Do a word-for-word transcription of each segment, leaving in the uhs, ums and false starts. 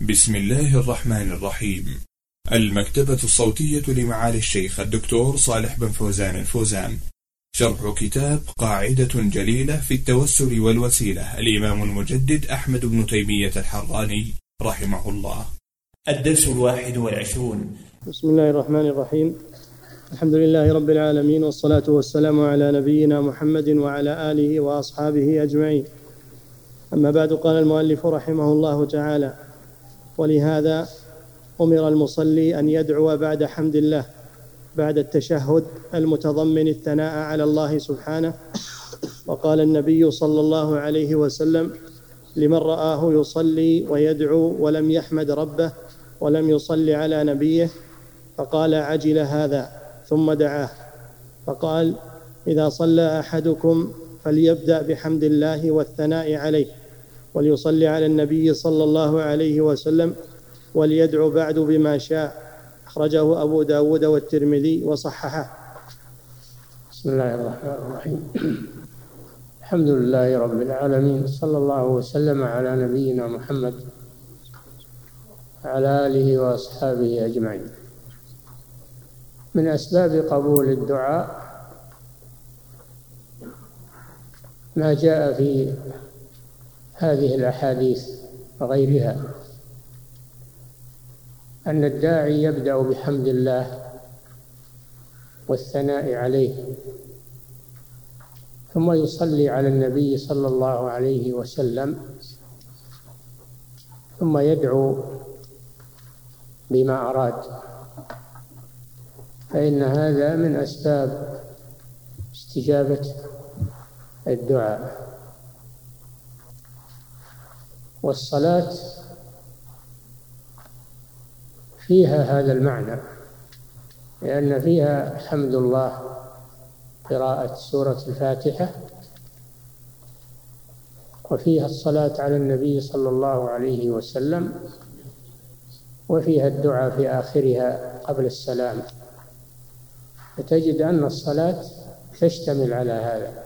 بسم الله الرحمن الرحيم. المكتبة الصوتية لمعالي الشيخ الدكتور صالح بن فوزان الفوزان، شرح كتاب قاعدة جليلة في التوسل والوسيلة، الإمام المجدد أحمد بن تيمية الحراني رحمه الله. الدرس الواحد والعشرون. بسم الله الرحمن الرحيم. الحمد لله رب العالمين، والصلاة والسلام على نبينا محمد وعلى آله وأصحابه أجمعين. أما بعد، قال المؤلف رحمه الله تعالى: ولهذا أمر المصلي أن يدعو بعد حمد الله بعد التشهد المتضمن الثناء على الله سبحانه. وقال النبي صلى الله عليه وسلم لمن رآه يصلي ويدعو ولم يحمد ربه ولم يصلي على نبيه، فقال: عجل هذا، ثم دعاه فقال: إذا صلى أحدكم فليبدأ بحمد الله والثناء عليه، وليصلي على النبي صلى الله عليه وسلم، وليدعو بعد بما شاء. أخرجه أبو داود والترمذي وصححه. بسم الله الرحمن الرحيم. الحمد لله رب العالمين، صلى الله وسلم على نبينا محمد وعلى آله وأصحابه أجمعين. من أسباب قبول الدعاء ما جاء في هذه الأحاديث وغيرها، أن الداعي يبدأ بحمد الله والثناء عليه، ثم يصلي على النبي صلى الله عليه وسلم، ثم يدعو بما أراد، فإن هذا من أسباب استجابة الدعاء. والصلاة فيها هذا المعنى، لأن فيها حمد الله، قراءة سورة الفاتحة، وفيها الصلاة على النبي صلى الله عليه وسلم، وفيها الدعاء في آخرها قبل السلام. فتجد أن الصلاة تشتمل على هذا،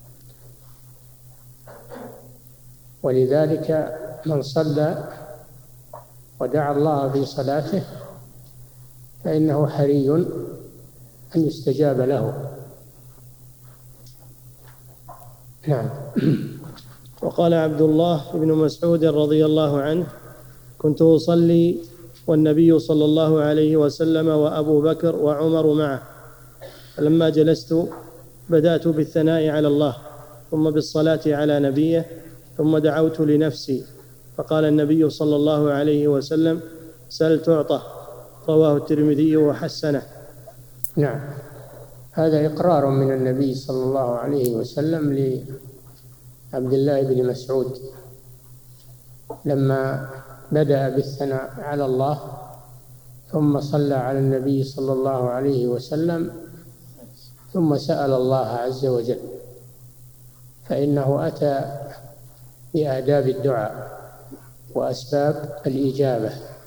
ولذلك من صلى ودعا الله في صلاته فإنه حري أن يستجاب له. نعم. وقال عبد الله بن مسعود رضي الله عنه: كنت أصلي والنبي صلى الله عليه وسلم وأبو بكر وعمر معه، فلما جلست بدأت بالثناء على الله، ثم بالصلاة على نبيه، ثم دعوت لنفسي، فقال النبي صلى الله عليه وسلم: سل تعطى. رواه الترمذي وحسنه. نعم، هذا إقرار من النبي صلى الله عليه وسلم لعبد الله بن مسعود لما بدأ بالثناء على الله، ثم صلى على النبي صلى الله عليه وسلم، ثم سأل الله عز وجل، فإنه أتى بآداب الدعاء وأسباب الإجابة.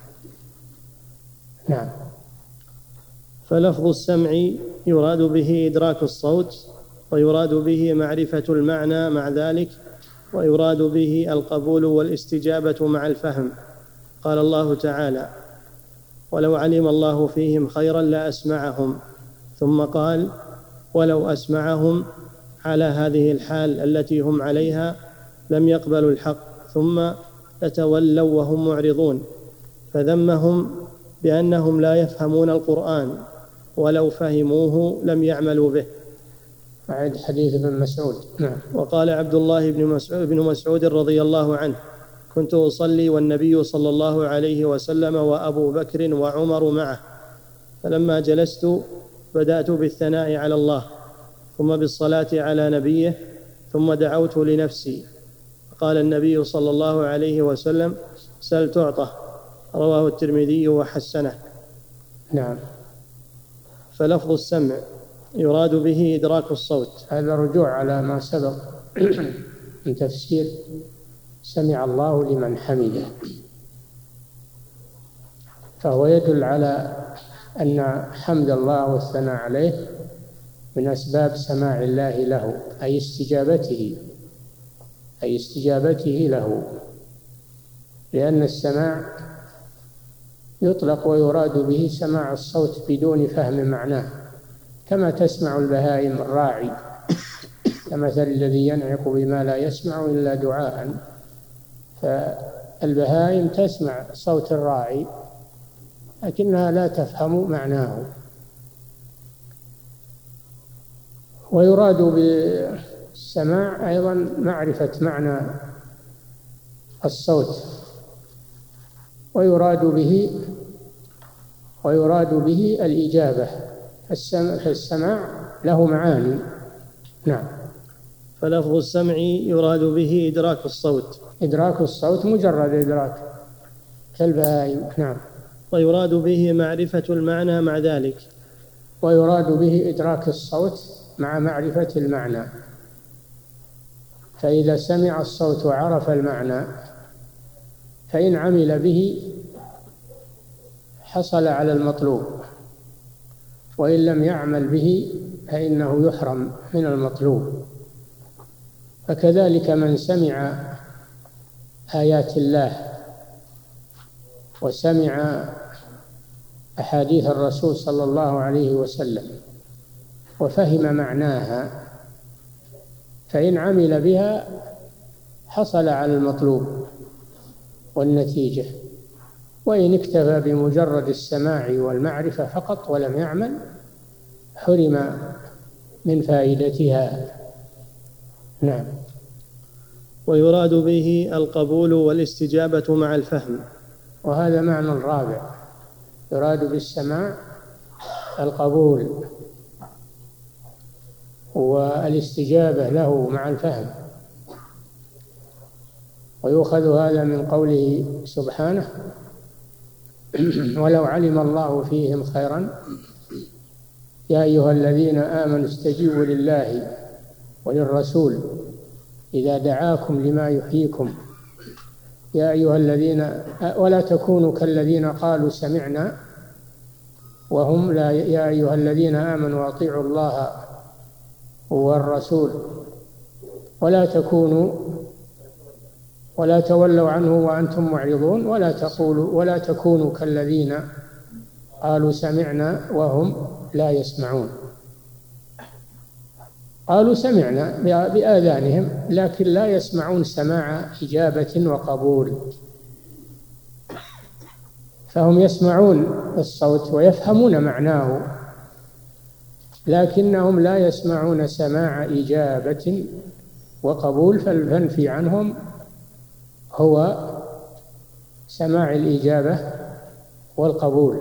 نعم. فلفظ السمع يراد به إدراك الصوت، ويراد به معرفة المعنى مع ذلك، ويراد به القبول والاستجابة مع الفهم. قال الله تعالى: ولو علم الله فيهم خيرا لأسمعهم، ثم قال: ولو أسمعهم على هذه الحال التي هم عليها لم يقبلوا الحق، ثم يتولوا وهم معرضون، فذمهم بأنهم لا يفهمون القرآن، ولو فهموه لم يعملوا به. أعد حديث ابن مسعود. نعم. وقال عبد الله بن مسعود, بن مسعود رضي الله عنه: كنت أصلي والنبي صلى الله عليه وسلم وأبو بكر وعمر معه، فلما جلست بدأت بالثناء على الله، ثم بالصلاة على نبيه، ثم دعوت لنفسي، قال النبي صلى الله عليه وسلم: سل تعطى. رواه الترمذي وحسنه. نعم. فلفظ السمع يراد به إدراك الصوت. هذا رجوع على ما سبق من تفسير سمع الله لمن حمده، فهو يدل على أن حمد الله والثناء عليه من أسباب سماع الله له، أي استجابته أي استجابته له، لأن السماع يطلق ويراد به سماع الصوت بدون فهم معناه، كما تسمع البهائم الراعي كمثل الذي ينعق بما لا يسمع إلا دعاء. فالبهائم تسمع صوت الراعي لكنها لا تفهم معناه. ويراد بالسماع أيضا معرفة معنى الصوت، ويراد به ويراد به الإجابة. فالسماع له معاني. نعم. فلفظ السمع يراد به إدراك الصوت. إدراك الصوت مجرد إدراك كالبهائم. نعم. ويراد به معرفة المعنى مع ذلك. ويراد به إدراك الصوت مع معرفة المعنى. فإذا سمع الصوت وعرف المعنى فإن عمل به حصل على المطلوب، وإن لم يعمل به فإنه يحرم من المطلوب. فكذلك من سمع آيات الله وسمع أحاديث الرسول صلى الله عليه وسلم وفهم معناها فإن عمل بها حصل على المطلوب والنتيجة. وإن اكتفى بمجرد السماع والمعرفة فقط ولم يعمل حرم من فائدتها. نعم. ويراد به القبول والاستجابة مع الفهم. وهذا معنى الرابع. يراد بالسماع القبول والاستجابة له مع الفهم. ويؤخذ هذا من قوله سبحانه: ولو علم الله فيهم خيرا يا أيها الذين آمنوا استجيبوا لله وللرسول إذا دعاكم لما يحييكم يا أيها الذين ولا تكونوا كالذين قالوا سمعنا وهم لا يا أيها الذين آمنوا أطيعوا الله والرسول ولا تكونوا ولا تولوا عنه وأنتم معرضون ولا تقولوا ولا تكونوا كالذين قالوا سمعنا وهم لا يسمعون. قالوا سمعنا بآذانهم لكن لا يسمعون سماع إجابة وقبول. فهم يسمعون الصوت ويفهمون معناه لكنهم لا يسمعون سماع إجابة وقبول. فالمنفي عنهم هو سماع الإجابة والقبول.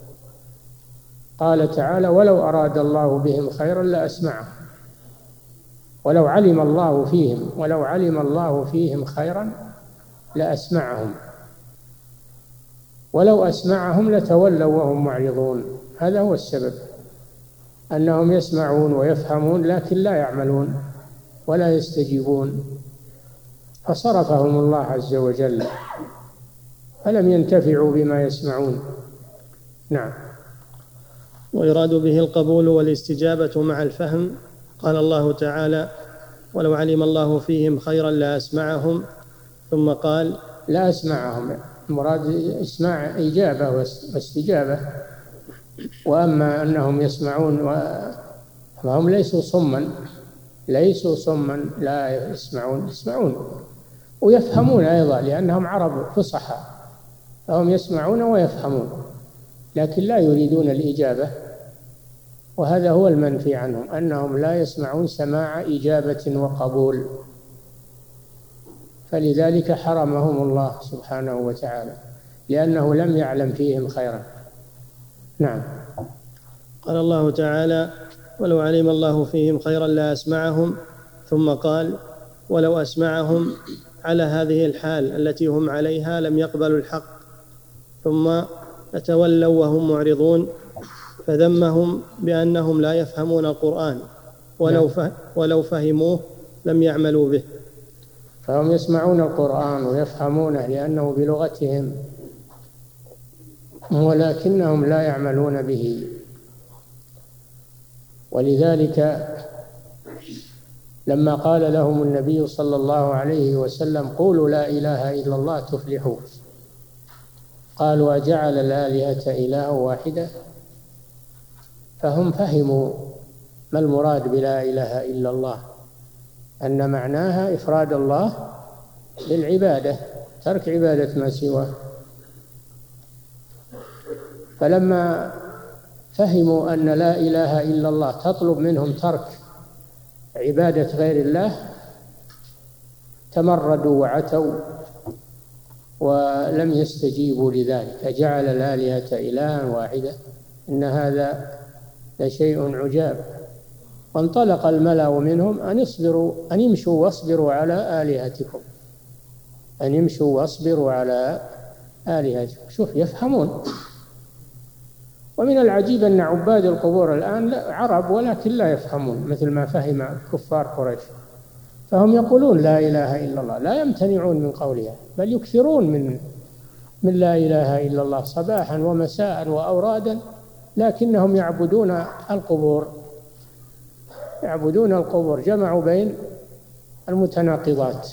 قال تعالى: ولو أراد الله بهم خيرا لأسمعهم ولو علم الله فيهم ولو علم الله فيهم خيرا لأسمعهم ولو أسمعهم لتولوا وهم معرضون. هذا هو السبب، أنهم يسمعون ويفهمون لكن لا يعملون ولا يستجيبون، فصرفهم الله عز وجل فلم ينتفعوا بما يسمعون. نعم. ويراد به القبول والاستجابة مع الفهم. قال الله تعالى: ولو علم الله فيهم خيرا لأسمعهم، ثم قال: لا أسمعهم، مراد إسماع إجابة واستجابة. وأما أنهم يسمعون فهم ليسوا صما ليسوا صما لا يسمعون يسمعون ويفهمون أيضا لأنهم عرب فصحى، فهم يسمعون ويفهمون لكن لا يريدون الإجابة. وهذا هو المنفي عنهم، أنهم لا يسمعون سماع إجابة وقبول، فلذلك حرمهم الله سبحانه وتعالى لأنه لم يعلم فيهم خيرا. نعم. قال الله تعالى: ولو علم الله فيهم خيرا لأسمعهم، ثم قال: ولو أسمعهم على هذه الحال التي هم عليها لم يقبلوا الحق ثم تولوا وهم معرضون، فذمهم بأنهم لا يفهمون القرآن ولو ولو فهموه لم يعملوا به. فهم يسمعون القرآن ويفهمونه لأنه بلغتهم ولكنهم لا يعملون به. ولذلك لما قال لهم النبي صلى الله عليه وسلم: قولوا لا إله إلا الله تفلحوا، قالوا أجعل الآلهة إلها واحدة، فهم فهموا ما المراد بلا إله إلا الله، أن معناها إفراد الله بالعبادة، ترك عبادة ما سواه. فلما فهموا أن لا إله إلا الله تطلب منهم ترك عبادة غير الله تمردوا وعتوا ولم يستجيبوا لذلك، فجعل الآلهة إلها واحدة، إن هذا لشيء عجاب. وانطلق الملأ منهم أن اصبروا أن يمشوا واصبروا على آلهتكم، أن يمشوا واصبروا على آلهتكم. شوف، يفهمون. ومن العجيب أن عباد القبور الآن عرب ولكن لا يفهمون مثل ما فهم كفار قريش، فهم يقولون لا إله إلا الله، لا يمتنعون من قولها، بل يكثرون من من لا إله إلا الله صباحا ومساء وأورادا، لكنهم يعبدون القبور، يعبدون القبور، جمعوا بين المتناقضات.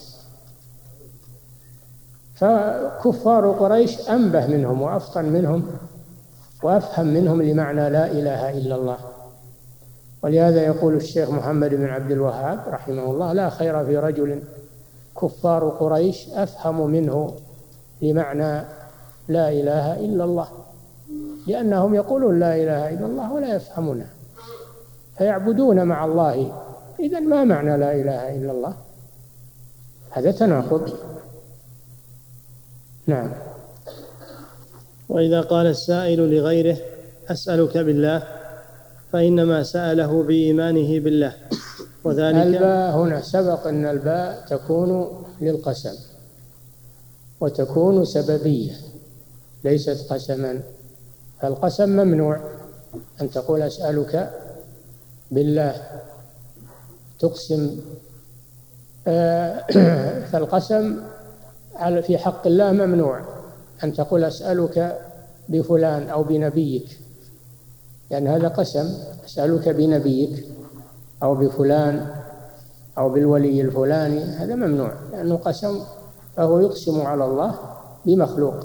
فكفار قريش أنبه منهم وأفطن منهم وأفهم منهم لمعنى لا إله إلا الله. ولهذا يقول الشيخ محمد بن عبد الوهاب رحمه الله: لا خير في رجل كفار قريش أفهم منه لمعنى لا إله إلا الله، لأنهم يقولون لا إله إلا الله ولا يفهمونها، فيعبدون مع الله. إذن ما معنى لا إله إلا الله؟ هذا تناقض. نعم. وإذا قال السائل لغيره أسألك بالله، فإنما سأله بإيمانه بالله، وذلك الباء هنا سبق أن الباء تكون للقسم وتكون سببية ليست قسما، فالقسم ممنوع أن تقول أسألك بالله تقسم، فالقسم في حق الله ممنوع أن تقول أسألك بفلان أو بنبيك، لأن هذا قسم. أسألك بنبيك أو بفلان أو بالولي الفلاني، هذا ممنوع لأنه قسم، فهو يقسم على الله بمخلوق،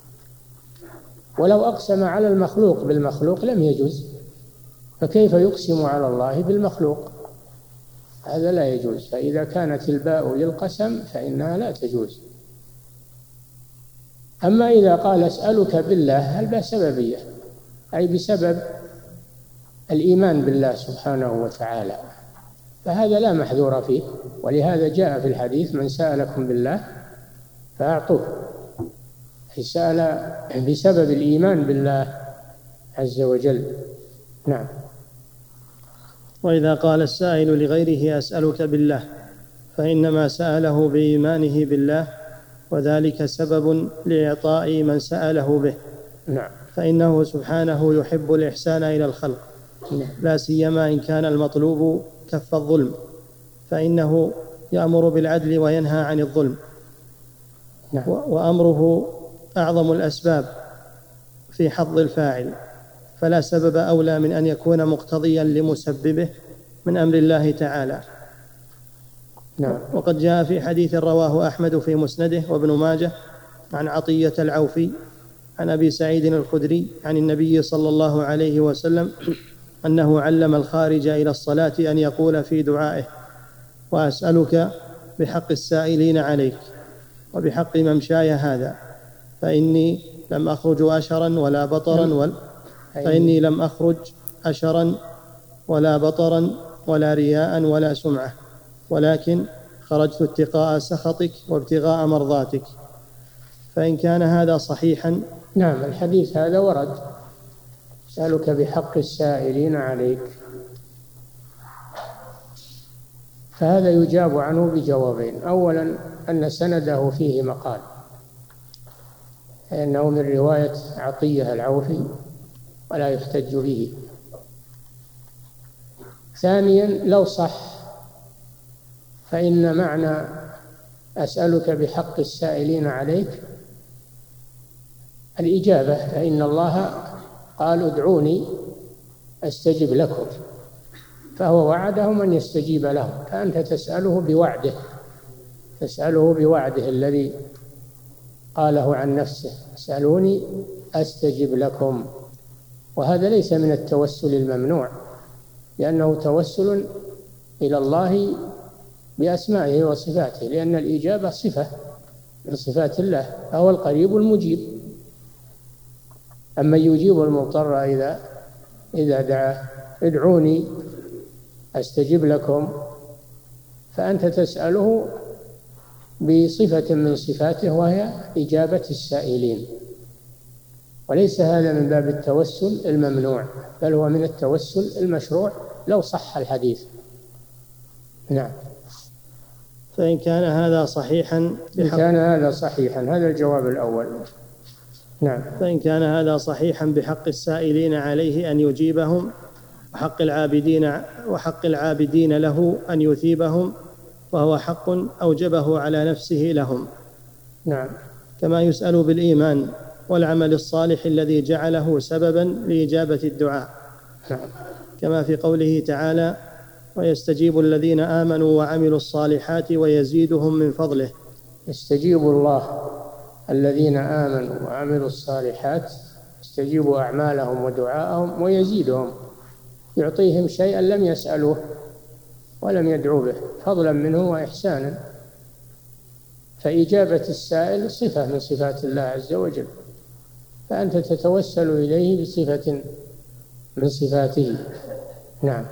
ولو أقسم على المخلوق بالمخلوق لم يجوز، فكيف يقسم على الله بالمخلوق؟ هذا لا يجوز. فإذا كانت الباء للقسم فإنها لا تجوز. أما إذا قال أسألك بالله، الباء سببية، أي بسبب الإيمان بالله سبحانه وتعالى، فهذا لا محذور فيه. ولهذا جاء في الحديث: من سألكم بالله فأعطوه، أي سأل بسبب الإيمان بالله عز وجل. نعم. وإذا قال السائل لغيره أسألك بالله، فإنما سأله بإيمانه بالله، وذلك سبب لإعطاء من سأله به. نعم. فإنه سبحانه يحب الإحسان إلى الخلق، لا سيما إن كان المطلوب كف الظلم، فإنه يأمر بالعدل وينهى عن الظلم. نعم. وأمره أعظم الأسباب في حظ الفاعل، فلا سبب أولى من أن يكون مقتضيا لمسببه من أمر الله تعالى. نعم. وقد جاء في حديث رواه أحمد في مسنده وابن ماجه عن عطية العوفي عن أبي سعيد الخدري عن النبي صلى الله عليه وسلم أنه علم الخارج إلى الصلاة أن يقول في دعائه: وأسألك بحق السائلين عليك وبحق ممشاي هذا، فإني لم أخرج أشرا ولا بطرا ولا فإني لم أخرج أشرا ولا بطرا ولا رياء ولا سمعة، ولكن خرجت اتقاء سخطك وابتغاء مرضاتك. فإن كان هذا صحيحا. نعم، الحديث هذا ورد: أسألك بحق السائلين عليك، فهذا يجاب عنه بجوابين: أولا أن سنده فيه مقال، لأنه من رواية عطية العوفي ولا يحتج به. ثانيا لو صح فإن معنى أسألك بحق السائلين عليك الإجابة، فإن الله قال: ادعوني أستجب لكم، فهو وعدهم أن يستجيب لهم، فأنت تسأله بوعده، تسأله بوعده الذي قاله عن نفسه: اسألوني أستجب لكم. وهذا ليس من التوسل الممنوع، لأنه توسل إلى الله بأسمائه وصفاته، لأن الإجابة صفة من صفات الله، فهو القريب المجيب. أما يجيب المضطر إذا إذا دعاه: ادعوني أستجب لكم، فأنت تسأله بصفة من صفاته وهي إجابة السائلين، وليس هذا من باب التوسل الممنوع، بل هو من التوسل المشروع لو صح الحديث. نعم. فإن كان هذا صحيحا إن كان هذا صحيحا هذا الجواب الأول. نعم. فإن كان هذا صحيحا بحق السائلين عليه أن يجيبهم، وحق العابدين وحق العابدين له أن يثيبهم، وهو حق أوجبه على نفسه لهم. نعم. كما يسأل بالإيمان والعمل الصالح الذي جعله سببا لإجابة الدعاء. نعم. كما في قوله تعالى: ويستجيب الذين آمنوا وعملوا الصالحات ويزيدهم من فضله. يستجيب الله الذين آمنوا وعملوا الصالحات، يستجيب أعمالهم ودعاءهم ويزيدهم، يعطيهم شيئا لم يسألوه ولم يدعوا به، فضلا منه وإحسانا. فإجابة السائل صفة من صفات الله عز وجل، فأنت تتوسل إليه بصفة من صفاته. نعم.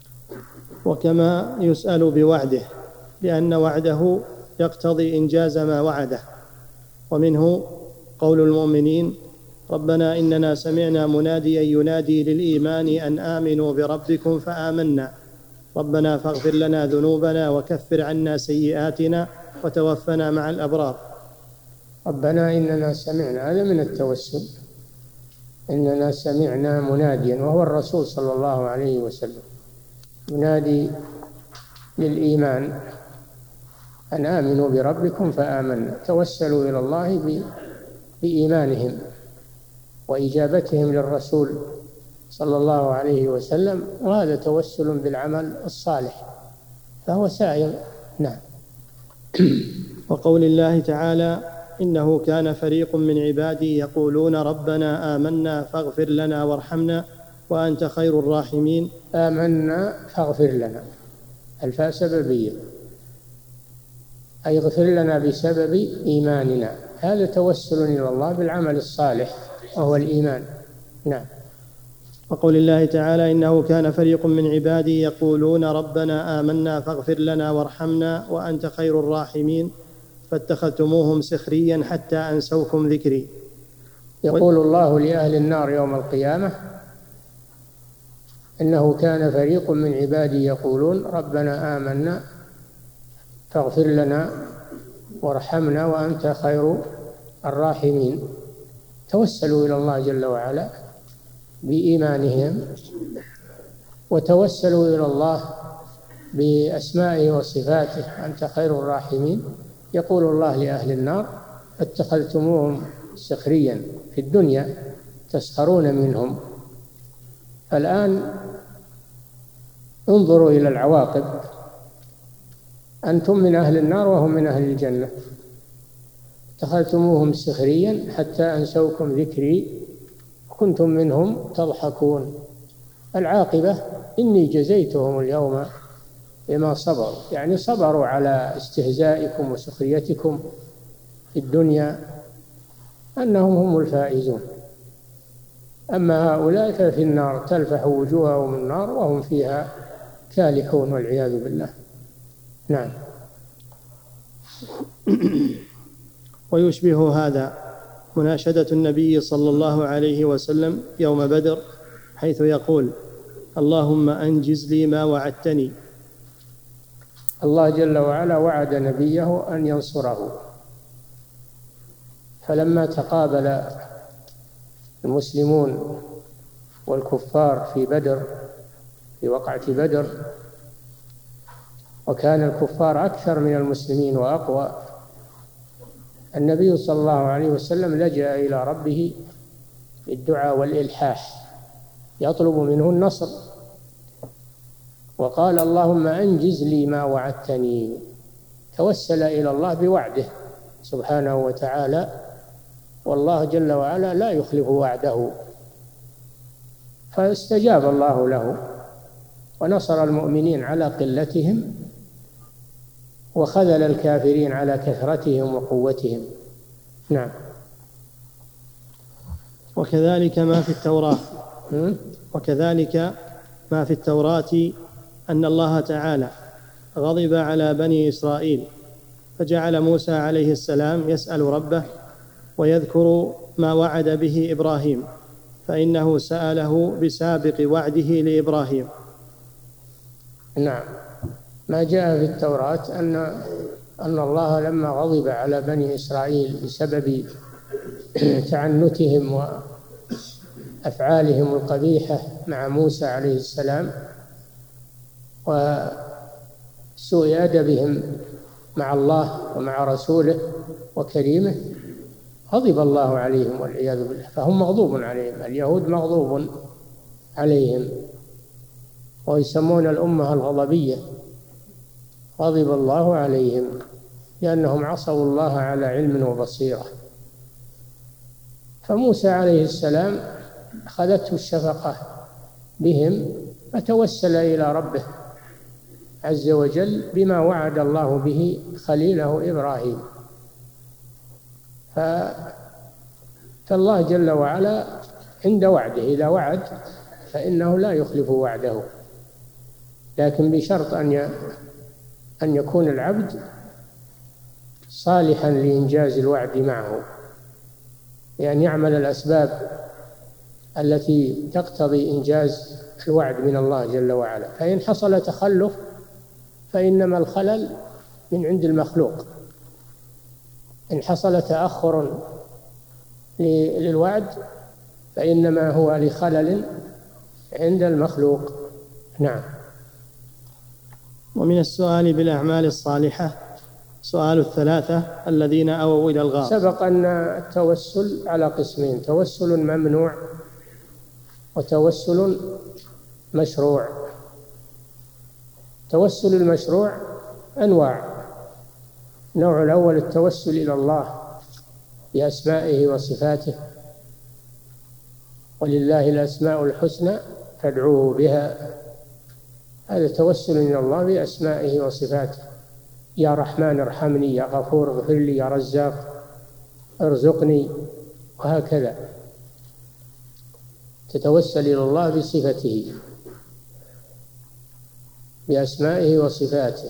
وكما يسأل بوعده، لأن وعده يقتضي إنجاز ما وعده. ومنه قول المؤمنين: ربنا إننا سمعنا مناديا ينادي للإيمان أن آمنوا بربكم فآمنا ربنا فاغفر لنا ذنوبنا وكفر عنا سيئاتنا وتوفنا مع الأبرار. ربنا إننا سمعنا، هذا من التوسل. إننا سمعنا مناديا، وهو الرسول صلى الله عليه وسلم، ينادي للإيمان أن آمنوا بربكم فآمنا، توسلوا إلى الله بإيمانهم وإجابتهم للرسول صلى الله عليه وسلم، وهذا توسل بالعمل الصالح، فهو سائر. نعم. وقول الله تعالى: إنه كان فريق من عبادي يقولون ربنا آمنا فاغفر لنا وارحمنا وأنت خير الراحمين. آمنا فاغفر لنا، الفاء سببية، أي اغفر لنا بسبب إيماننا، هذا توسل إلى الله بالعمل الصالح وهو الإيمان. نعم. وقول الله تعالى: إنه كان فريق من عبادي يقولون ربنا آمنا فاغفر لنا وارحمنا وأنت خير الراحمين فاتخذتموهم سخريا حتى أنسوكم ذكري. يقول الله لأهل النار يوم القيامة: إنه كان فريق من عبادي يقولون ربنا آمنا فاغفر لنا وارحمنا وأنت خير الراحمين. توسلوا إلى الله جل وعلا بإيمانهم، وتوسلوا إلى الله بأسمائه وصفاته، أنت خير الراحمين. يقول الله لأهل النار: اتخذتموهم سخريا في الدنيا تسخرون منهم. الآن انظروا إلى العواقب، أنتم من أهل النار وهم من أهل الجنة. اتخذتموهم سخريا حتى أنسوكم ذكري كنتم منهم تضحكون. العاقبة: إني جزيتهم اليوم بما صبروا، يعني صبروا على استهزائكم وسخريتكم في الدنيا، أنهم هم الفائزون. أما هؤلاء ففي النار تلفح وجوههم النار وهم فيها كالحون والعياذ بالله. نعم. ويشبه هذا مناشدة النبي صلى الله عليه وسلم يوم بدر، حيث يقول: اللهم أنجز لي ما وعدتني. الله جل وعلا وعد نبيه أن ينصره، فلما تقابل المسلمون والكفار في بدر، في وقعة بدر، وكان الكفار أكثر من المسلمين وأقوى، النبي صلى الله عليه وسلم لجأ إلى ربه بالدعاء والإلحاح يطلب منه النصر، وقال: اللهم أنجز لي ما وعدتني. توسل إلى الله بوعده سبحانه وتعالى والله جل وعلا لا يخلف وعده، فاستجاب الله له ونصر المؤمنين على قلتهم وخذل الكافرين على كثرتهم وقوتهم. نعم. وكذلك ما في التوراة وكذلك ما في التوراة أن الله تعالى غضب على بني إسرائيل فجعل موسى عليه السلام يسأل ربه ويذكر ما وعد به إبراهيم، فإنه سأله بسابق وعده لإبراهيم. نعم. ما جاء في التوراة أن أن الله لما غضب على بني إسرائيل بسبب تعنتهم وأفعالهم القبيحة مع موسى عليه السلام وسوء أدبهم مع الله ومع رسوله وكريمه، غضب الله عليهم والعياذ بالله، فهم مغضوب عليهم. اليهود مغضوب عليهم ويسمون الأمة الغضبية، غضب الله عليهم لأنهم عصوا الله على علم وبصيرة. فموسى عليه السلام أخذته الشفقة بهم فتوسل إلى ربه عز وجل بما وعد الله به خليله إبراهيم. فالله جل وعلا عند وعده إذا وعد فإنه لا يخلف وعده، لكن بشرط أن أن يكون العبد صالحا لإنجاز الوعد معه، يعني يعمل الأسباب التي تقتضي إنجاز الوعد من الله جل وعلا. فإن حصل تخلف فإنما الخلل من عند المخلوق، إن حصل تأخر للوعد فإنما هو لخلل عند المخلوق. نعم. ومن السؤال بالأعمال الصالحة سؤال الثلاثة الذين أووا إلى الغار. سبق أن التوسل على قسمين: توسل ممنوع وتوسل مشروع. توسل المشروع أنواع: النوع الأول التوسل إلى الله بأسمائه وصفاته، ولله الأسماء الحسنى فادعوه بها، هذا توسل إلى الله بأسمائه وصفاته: يا رحمن ارحمني، يا غفور اغفر لي، يا رزاق ارزقني، وهكذا تتوسل إلى الله بصفته بأسمائه وصفاته.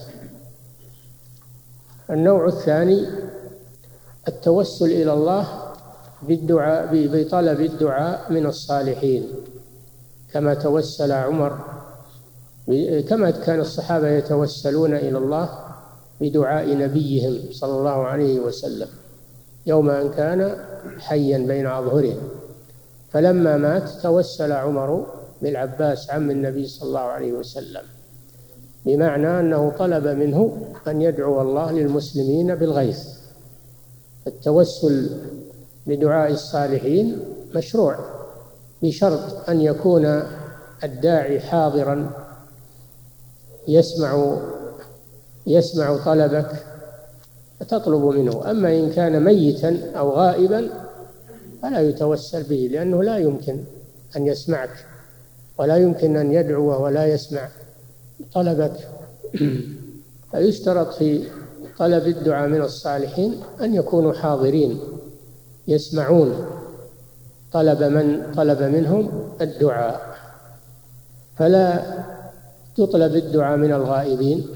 النوع الثاني التوسل إلى الله بالدعاء بطلب الدعاء من الصالحين، كما توسل عمر، كما كان الصحابة يتوسلون إلى الله بدعاء نبيهم صلى الله عليه وسلم يوم أن كان حيا بين أظهرهم، فلما مات توسل عمر بالعباس عم النبي صلى الله عليه وسلم، بمعنى أنه طلب منه أن يدعو الله للمسلمين بالغيث. التوسل بدعاء الصالحين مشروع بشرط أن يكون الداعي حاضرا يسمع يسمع طلبك تطلب منه. أما إن كان ميتا أو غائبا فلا يتوسل به، لأنه لا يمكن أن يسمعك ولا يمكن أن يدعو ولا يسمع طلبك. فيشترط في طلب الدعاء من الصالحين أن يكونوا حاضرين يسمعون طلب من طلب منهم الدعاء، فلا تطلب الدعاء من الغائبين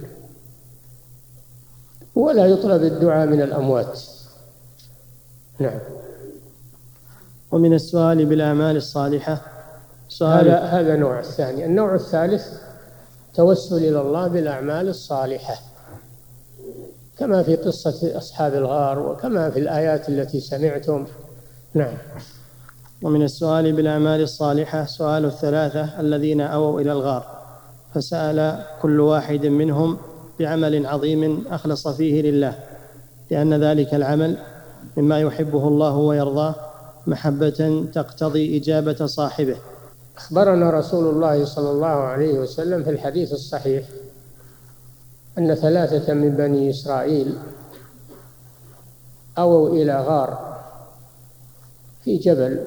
ولا يطلب الدعاء من الأموات. نعم. ومن السؤال بالأعمال الصالحة سؤال هذا هذا النوع الثاني. النوع الثالث توسل إلى الله بالأعمال الصالحة، كما في قصة أصحاب الغار وكما في الآيات التي سمعتم. نعم. ومن السؤال بالأعمال الصالحة سؤال الثلاثة الذين أووا إلى الغار، فسأل كل واحد منهم بعمل عظيم أخلص فيه لله، لأن ذلك العمل مما يحبه الله ويرضاه محبة تقتضي إجابة صاحبه. أخبرنا رسول الله صلى الله عليه وسلم في الحديث الصحيح أن ثلاثة من بني إسرائيل أووا إلى غار في جبل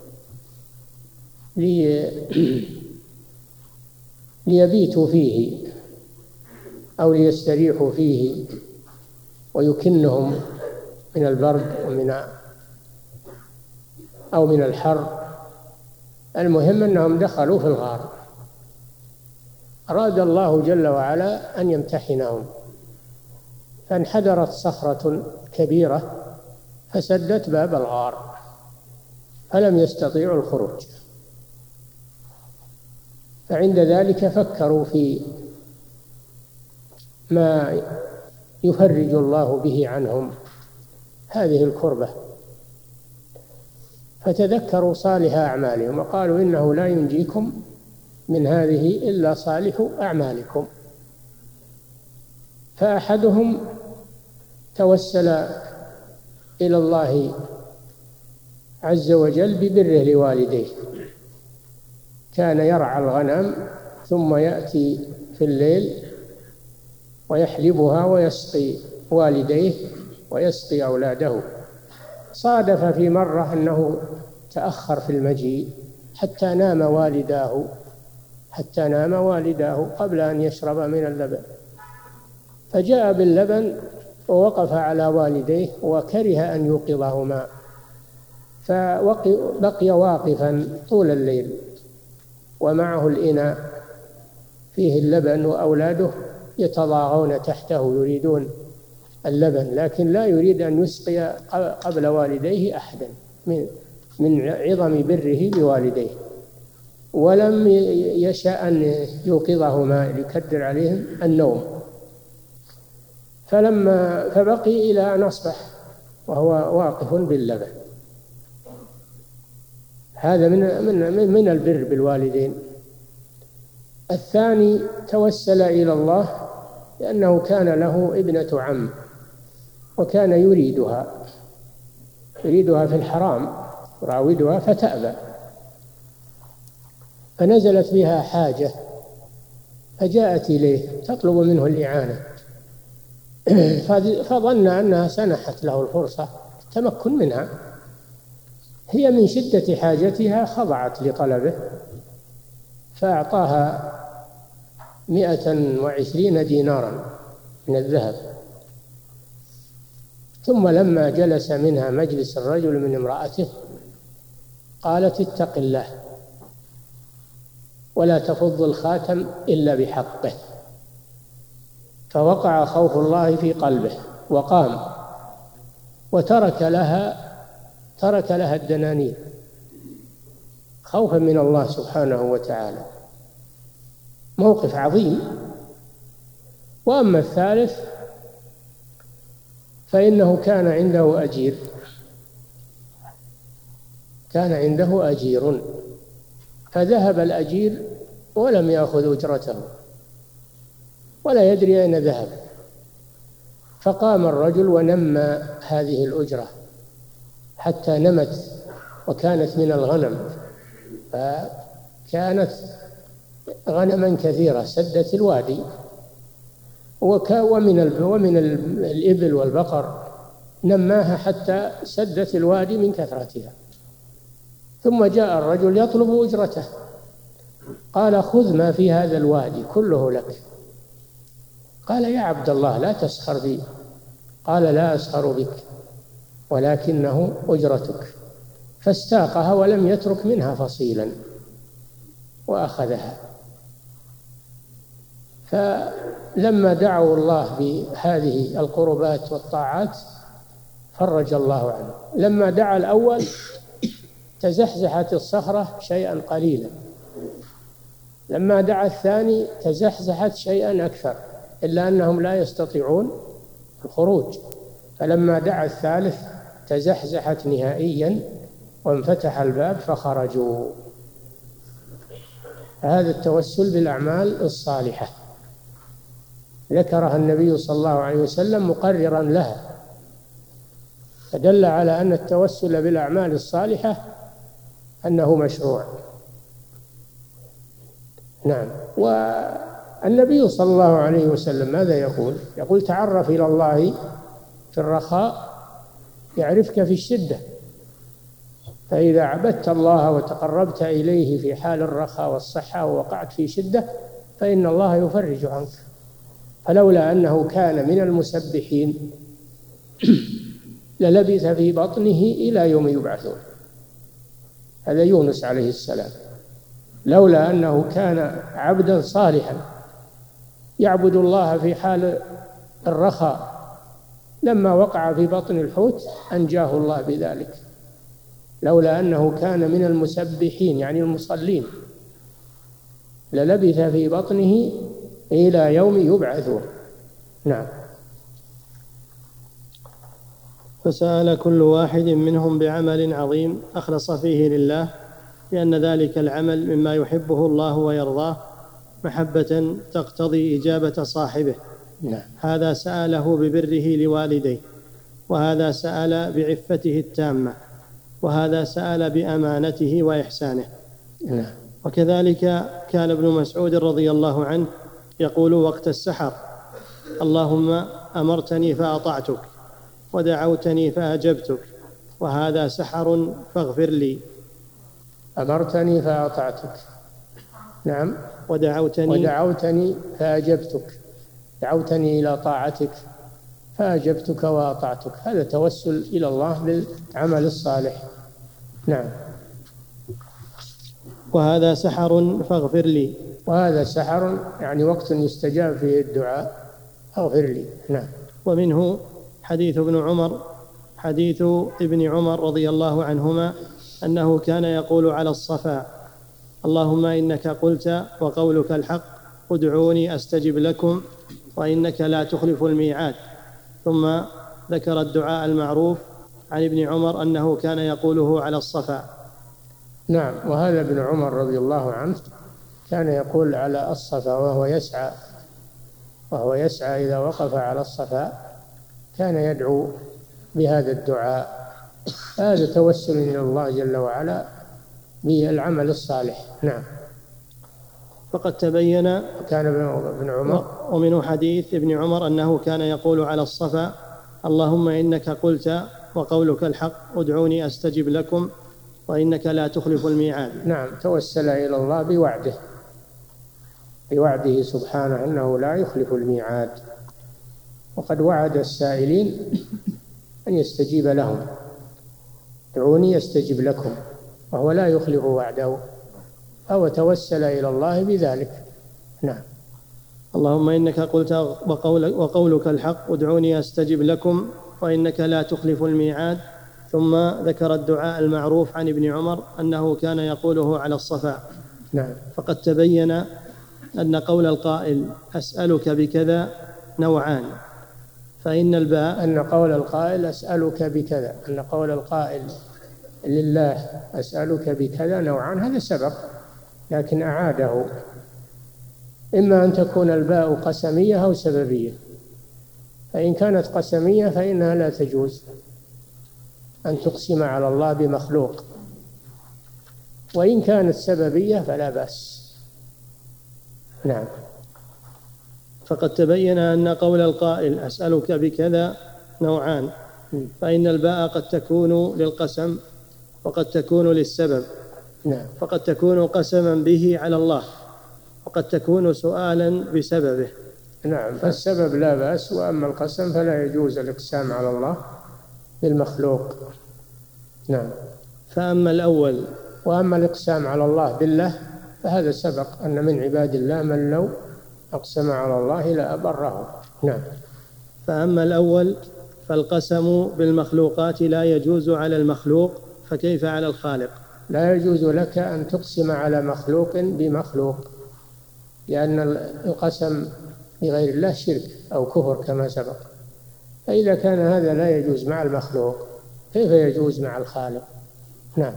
لي ليبيتوا فيه أو ليستريحوا فيه ويكنهم من البرد ومن أو من الحر. المهم أنهم دخلوا في الغار. أراد الله جل وعلا أن يمتحنهم، فانحدرت صخرة كبيرة فسدت باب الغار فلم يستطيعوا الخروج. فعند ذلك فكروا في ما يفرج الله به عنهم هذه الكربة، فتذكروا صالح أعمالهم وقالوا إنه لا ينجيكم من هذه إلا صالح أعمالكم. فأحدهم توسل إلى الله عز وجل ببره لوالديه. كان يرعى الغنم ثم يأتي في الليل ويحلبها ويسقي والديه ويسقي أولاده. صادف في مرة أنه تأخر في المجيء حتى نام والداه حتى نام والداه قبل أن يشرب من اللبن، فجاء باللبن ووقف على والديه وكره أن يوقظهما، فبقي واقفا طول الليل ومعه الإناء فيه اللبن وأولاده يتضاغون تحته يريدون اللبن، لكن لا يريد أن يسقي قبل والديه أحدا من من عظم بره بوالديه، ولم يشاء أن يوقظهما ليكدر عليهم النوم. فلما فبقي إلى أن أصبح وهو واقف باللبن. هذا من من من البر بالوالدين. الثاني توسل إلى الله لأنه كان له ابنة عم وكان يريدها يريدها في الحرام يراودها فتأبى، فنزلت بها حاجة فجاءت إليه تطلب منه الإعانة، فظن أنها سنحت له الفرصة التمكن منها. هي من شدة حاجتها خضعت لطلبه فأعطاها مئة وعشرين دينارا من الذهب. ثم لما جلس منها مجلس الرجل من امرأته قالت اتق الله ولا تفض الخاتم إلا بحقه. فوقع خوف الله في قلبه وقام وترك لها ترك لها الدنانير خوفا من الله سبحانه وتعالى. موقف عظيم. وأما الثالث فإنه كان عنده أجير كان عنده أجير فذهب الأجير ولم يأخذ أجرته ولا يدري أين ذهب، فقام الرجل ونمى هذه الأجرة حتى نمت وكانت من الغنم، فكانت غنما كثيرة سدت الوادي، ومن ومن الإبل والبقر نماها حتى سدت الوادي من كثرتها. ثم جاء الرجل يطلب أجرته قال خذ ما في هذا الوادي كله لك. قال يا عبد الله لا تسخر بي. قال لا أسخر بك ولكنه أجرتك. فاستاقها ولم يترك منها فصيلا وأخذها. فلما دعوا الله بهذه القربات والطاعات فرج الله عنه. لما دعا الأول تزحزحت الصخرة شيئا قليلا، لما دعا الثاني تزحزحت شيئا أكثر، إلا أنهم لا يستطيعون الخروج. فلما دعا الثالث تزحزحت نهائيا وانفتح الباب فخرجوا. هذا التوسل بالأعمال الصالحة ذكرها النبي صلى الله عليه وسلم مقررا لها، فدل على أن التوسل بالأعمال الصالحة أنه مشروع. نعم. والنبي صلى الله عليه وسلم ماذا يقول؟ يقول تعرف إلى الله في الرخاء يعرفك في الشدة. فإذا عبدت الله وتقربت إليه في حال الرخاء والصحة ووقعت في شدة فإن الله يفرج عنك. فلولا أنه كان من المسبحين للبث في بطنه إلى يوم يبعثون. هذا يونس عليه السلام، لولا أنه كان عبدا صالحا يعبد الله في حال الرخاء لما وقع في بطن الحوت أنجاه الله بذلك. لولا أنه كان من المسبحين يعني المصلين للبث في بطنه إلى يوم يبعثون. نعم. فسأل كل واحد منهم بعمل عظيم أخلص فيه لله، لأن ذلك العمل مما يحبه الله ويرضاه محبة تقتضي إجابة صاحبه. نعم. هذا سأله ببره لوالديه، وهذا سأل بعفته التامة، وهذا سأل بأمانته وإحسانه. نعم. وكذلك كان ابن مسعود رضي الله عنه يقول وقت السحر: اللهم أمرتني فأطعتك، ودعوتني فأجبتك، وهذا سحر فاغفر لي. أمرتني فأطعتك، نعم، ودعوتني ودعوتني فأجبتك، دعوتني إلى طاعتك فأجبتك وأطعتك. هذا توسل إلى الله بالعمل الصالح. نعم. وهذا سحر فاغفر لي، وهذا سحر يعني وقت يستجاب فيه الدعاء، اغفر لي. نعم. ومنه حديث ابن عمر حديث ابن عمر رضي الله عنهما أنه كان يقول على الصفا: اللهم إنك قلت وقولك الحق، ادعوني أستجب لكم، وإنك لا تخلف الميعاد. ثم ذكر الدعاء المعروف عن ابن عمر أنه كان يقوله على الصفا. نعم. وهذا ابن عمر رضي الله عنه كان يقول على الصفا وهو يسعى وهو يسعى إذا وقف على الصفا كان يدعو بهذا الدعاء. هذا توسل إلى الله جل وعلا بالعمل الصالح. نعم. فقد تبين كان ابن عمر ومنه حديث ابن عمر أنه كان يقول على الصفا: اللهم إنك قلت وقولك الحق، ادعوني أستجب لكم، وإنك لا تخلف الميعاد. نعم. توسل إلى الله بوعده بوعده سبحانه أنه لا يخلف الميعاد، وقد وعد السائلين أن يستجيب لهم: ادعوني أستجب لكم، وهو لا يخلف وعده، أو توسل إلى الله بذلك. نعم. اللهم إنك قلت وقولك الحق، ادعوني أستجب لكم، وإنك لا تخلف الميعاد. ثم ذكر الدعاء المعروف عن ابن عمر أنه كان يقوله على الصفا. نعم. فقد تبين أن قول القائل أسألك بكذا نوعان، فإن الباء أن قول القائل أسألك بكذا أن قول القائل لله أسألك بكذا نوعان، هذا سبق لكن أعاده. إما أن تكون الباء قسمية أو سببية، فإن كانت قسمية فإنها لا تجوز أن تقسم على الله بمخلوق، وإن كانت سببية فلا بأس. نعم. فقد تبين أن قول القائل أسألك بكذا نوعان، فإن الباء قد تكون للقسم وقد تكون للسبب. نعم. فقد تكون قسما به على الله، وقد تكون سؤالا بسببه. نعم. فالسبب لا بأس، وأما القسم فلا يجوز الإقسام على الله بالمخلوق. نعم. فأما الأول وأما الإقسام على الله بالله فهذا سبق أن من عباد الله من لو أقسم على الله لأبره. نعم. فأما الأول فالقسم بالمخلوقات لا يجوز على المخلوق، فكيف على الخالق؟ لا يجوز لك أن تقسم على مخلوق بمخلوق، لأن القسم بغير الله شرك أو كفر كما سبق. فإذا كان هذا لا يجوز مع المخلوق كيف يجوز مع الخالق؟ نعم.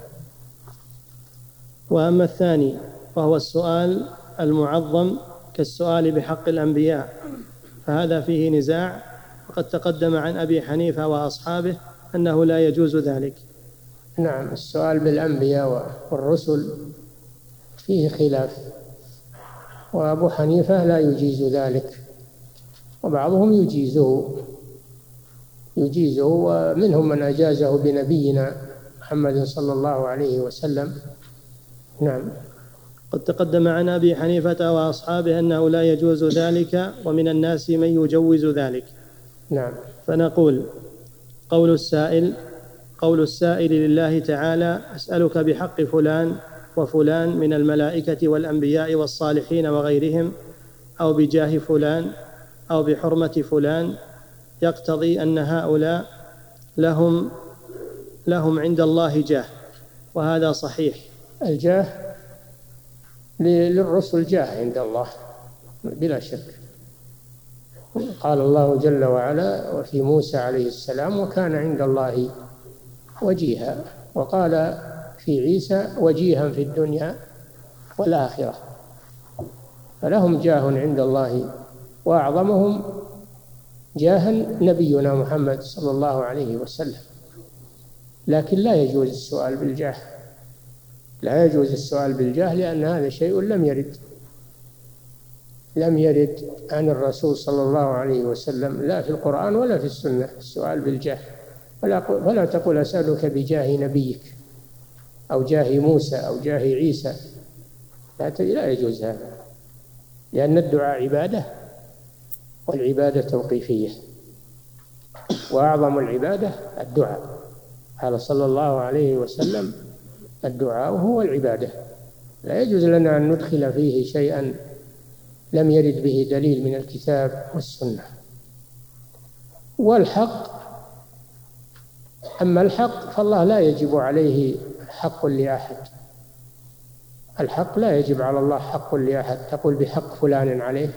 وأما الثاني وهو السؤال المعظم كالسؤال بحق الأنبياء، فهذا فيه نزاع، وقد تقدم عن أبي حنيفة وأصحابه أنه لا يجوز ذلك. نعم. السؤال بالأنبياء والرسل فيه خلاف، وأبو حنيفة لا يجيز ذلك، وبعضهم يجيزه يجيزه ومنهم من أجازه بنبينا محمد صلى الله عليه وسلم. نعم. قد تقدم عن أبي حنيفة وأصحابه أنه لا يجوز ذلك، ومن الناس من يجوز ذلك. نعم. فنقول: قول السائل قول السائل لله تعالى: أسألك بحق فلان وفلان من الملائكة والأنبياء والصالحين وغيرهم، أو بجاه فلان، أو بحرمة فلان، يقتضي أن هؤلاء لهم لهم عند الله جاه، وهذا صحيح. الجاه للرسل جاه عند الله بلا شك. قال الله جل وعلا وفي موسى عليه السلام: وكان عند الله وجيها. وقال في عيسى: وجيها في الدنيا والآخرة. فلهم جاه عند الله، وأعظمهم جاها نبينا محمد صلى الله عليه وسلم. لكن لا يجوز السؤال بالجاه، لا يجوز السؤال بالجاه، لأن هذا شيء لم يرد لم يرد عن الرسول صلى الله عليه وسلم، لا في القرآن ولا في السنة السؤال بالجاه. فلا تقل: أسألك بجاه نبيك، أو جاه موسى، أو جاه عيسى. لا يجوز هذا، لأن الدعاء عبادة، والعبادة توقيفية، وأعظم العبادة الدعاء. قال صلى الله عليه وسلم: الدعاء هو العبادة. لا يجوز لنا أن ندخل فيه شيئا لم يرد به دليل من الكتاب والسنة. والحق، أما الحق فالله لا يجب عليه حق لأحد. الحق لا يجب على الله حق لأحد تقول بحق فلان عليك،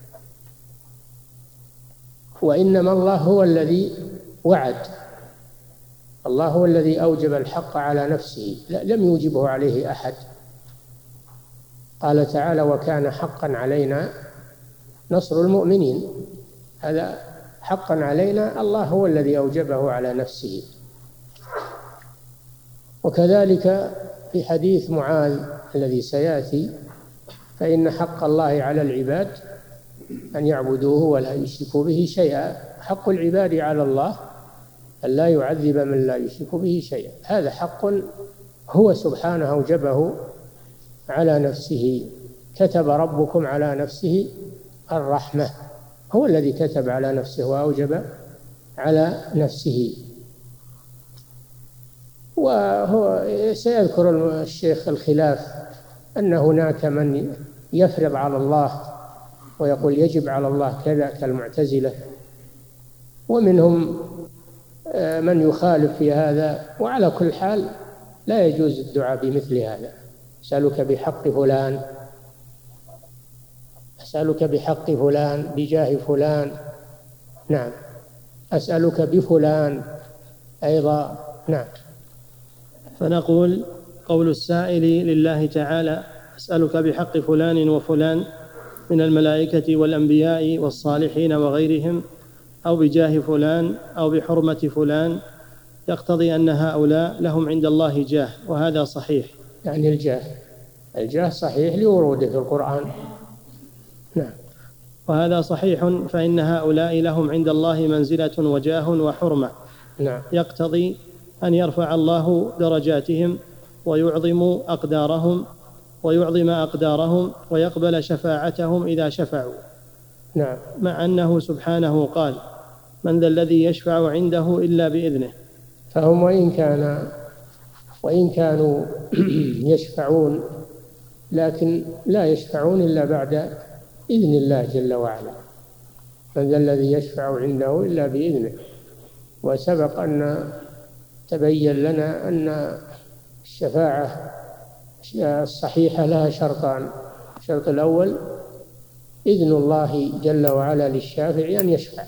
وإنما الله هو الذي وعد، الله هو الذي أوجب الحق على نفسه، لم يوجبه عليه أحد. قال تعالى: وكان حقا علينا نصر المؤمنين. هذا حقا علينا، الله هو الذي أوجبه على نفسه. وكذلك في حديث معاذ الذي سيأتي: فإن حق الله على العباد أن يعبدوه ولا يشركوا به شيئا. حق العباد على الله أن لا يعذب من لا يشرك به شيئا. هذا حق هو سبحانه أوجبه على نفسه. كتب ربكم على نفسه الرحمة، هو الذي كتب على نفسه وأوجب على نفسه. وهو سيذكر الشيخ الخلاف أن هناك من يفرض على الله ويقول يجب على الله كذا كالمعتزلة، ومنهم من يخالف في هذا. وعلى كل حال لا يجوز الدعاء بمثل هذا: أسألك بحق فلان، أسألك بحق فلان، بجاه فلان. نعم. أسألك بفلان أيضا. نعم. فنقول: قول السائل لله تعالى: أسألك بحق فلان وفلان من الملائكة والأنبياء والصالحين وغيرهم، أو بجاه فلان، أو بحرمة فلان، يقتضي أن هؤلاء لهم عند الله جاه، وهذا صحيح. يعني الجاه الجاه صحيح لوروده في القرآن. نعم. وهذا صحيح، فإن هؤلاء لهم عند الله منزلة وجاه وحرمة. نعم. يقتضي أن يرفع الله درجاتهم ويعظم أقدارهم ويعظم أقدارهم ويقبل شفاعتهم إذا شفعوا. نعم. مع أنه سبحانه قال: من ذا الذي يشفع عنده إلا بإذنه. فهم وإن كان وإن كانوا يشفعون، لكن لا يشفعون إلا بعد إذن الله جل وعلا. من ذا الذي يشفع عنده إلا بإذنه. وسبق أن تبين لنا أن الشفاعة الصحيحة لها شرطان: الشرط الأول إذن الله جل وعلا للشافع أن يشفع،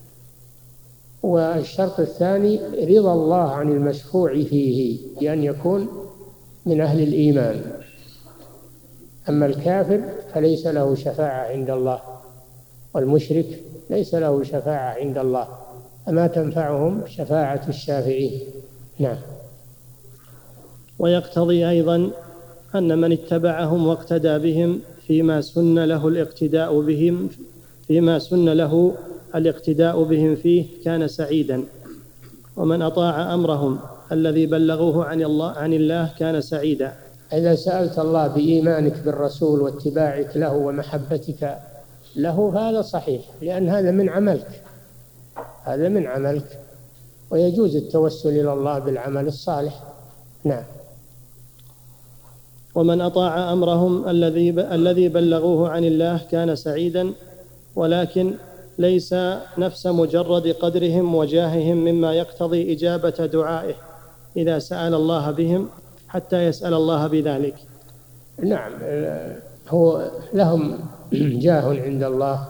والشرط الثاني رضا الله عن المشفوع فيه بأن يكون من أهل الإيمان. أما الكافر فليس له شفاعة عند الله، والمشرك ليس له شفاعة عند الله، فما تنفعهم شفاعة الشافعين. نعم. ويقتضي أيضا أن من اتبعهم واقتدى بهم فيما سن له الاقتداء بهم فيما سن له الاقتداء بهم فيه كان سعيدا، ومن أطاع أمرهم الذي بلغوه عن الله عن الله كان سعيدا. إذا سألت الله بإيمانك بالرسول واتباعك له ومحبتك له هذا صحيح، لأن هذا من عملك، هذا من عملك، ويجوز التوسل إلى الله بالعمل الصالح. نعم. ومن أطاع أمرهم الذي الذي بلغوه عن الله كان سعيدا، ولكن ليس نفس مجرد قدرهم وجاههم مما يقتضي إجابة دعائه إذا سأل الله بهم حتى يسأل الله بذلك. نعم، هو لهم جاه عند الله،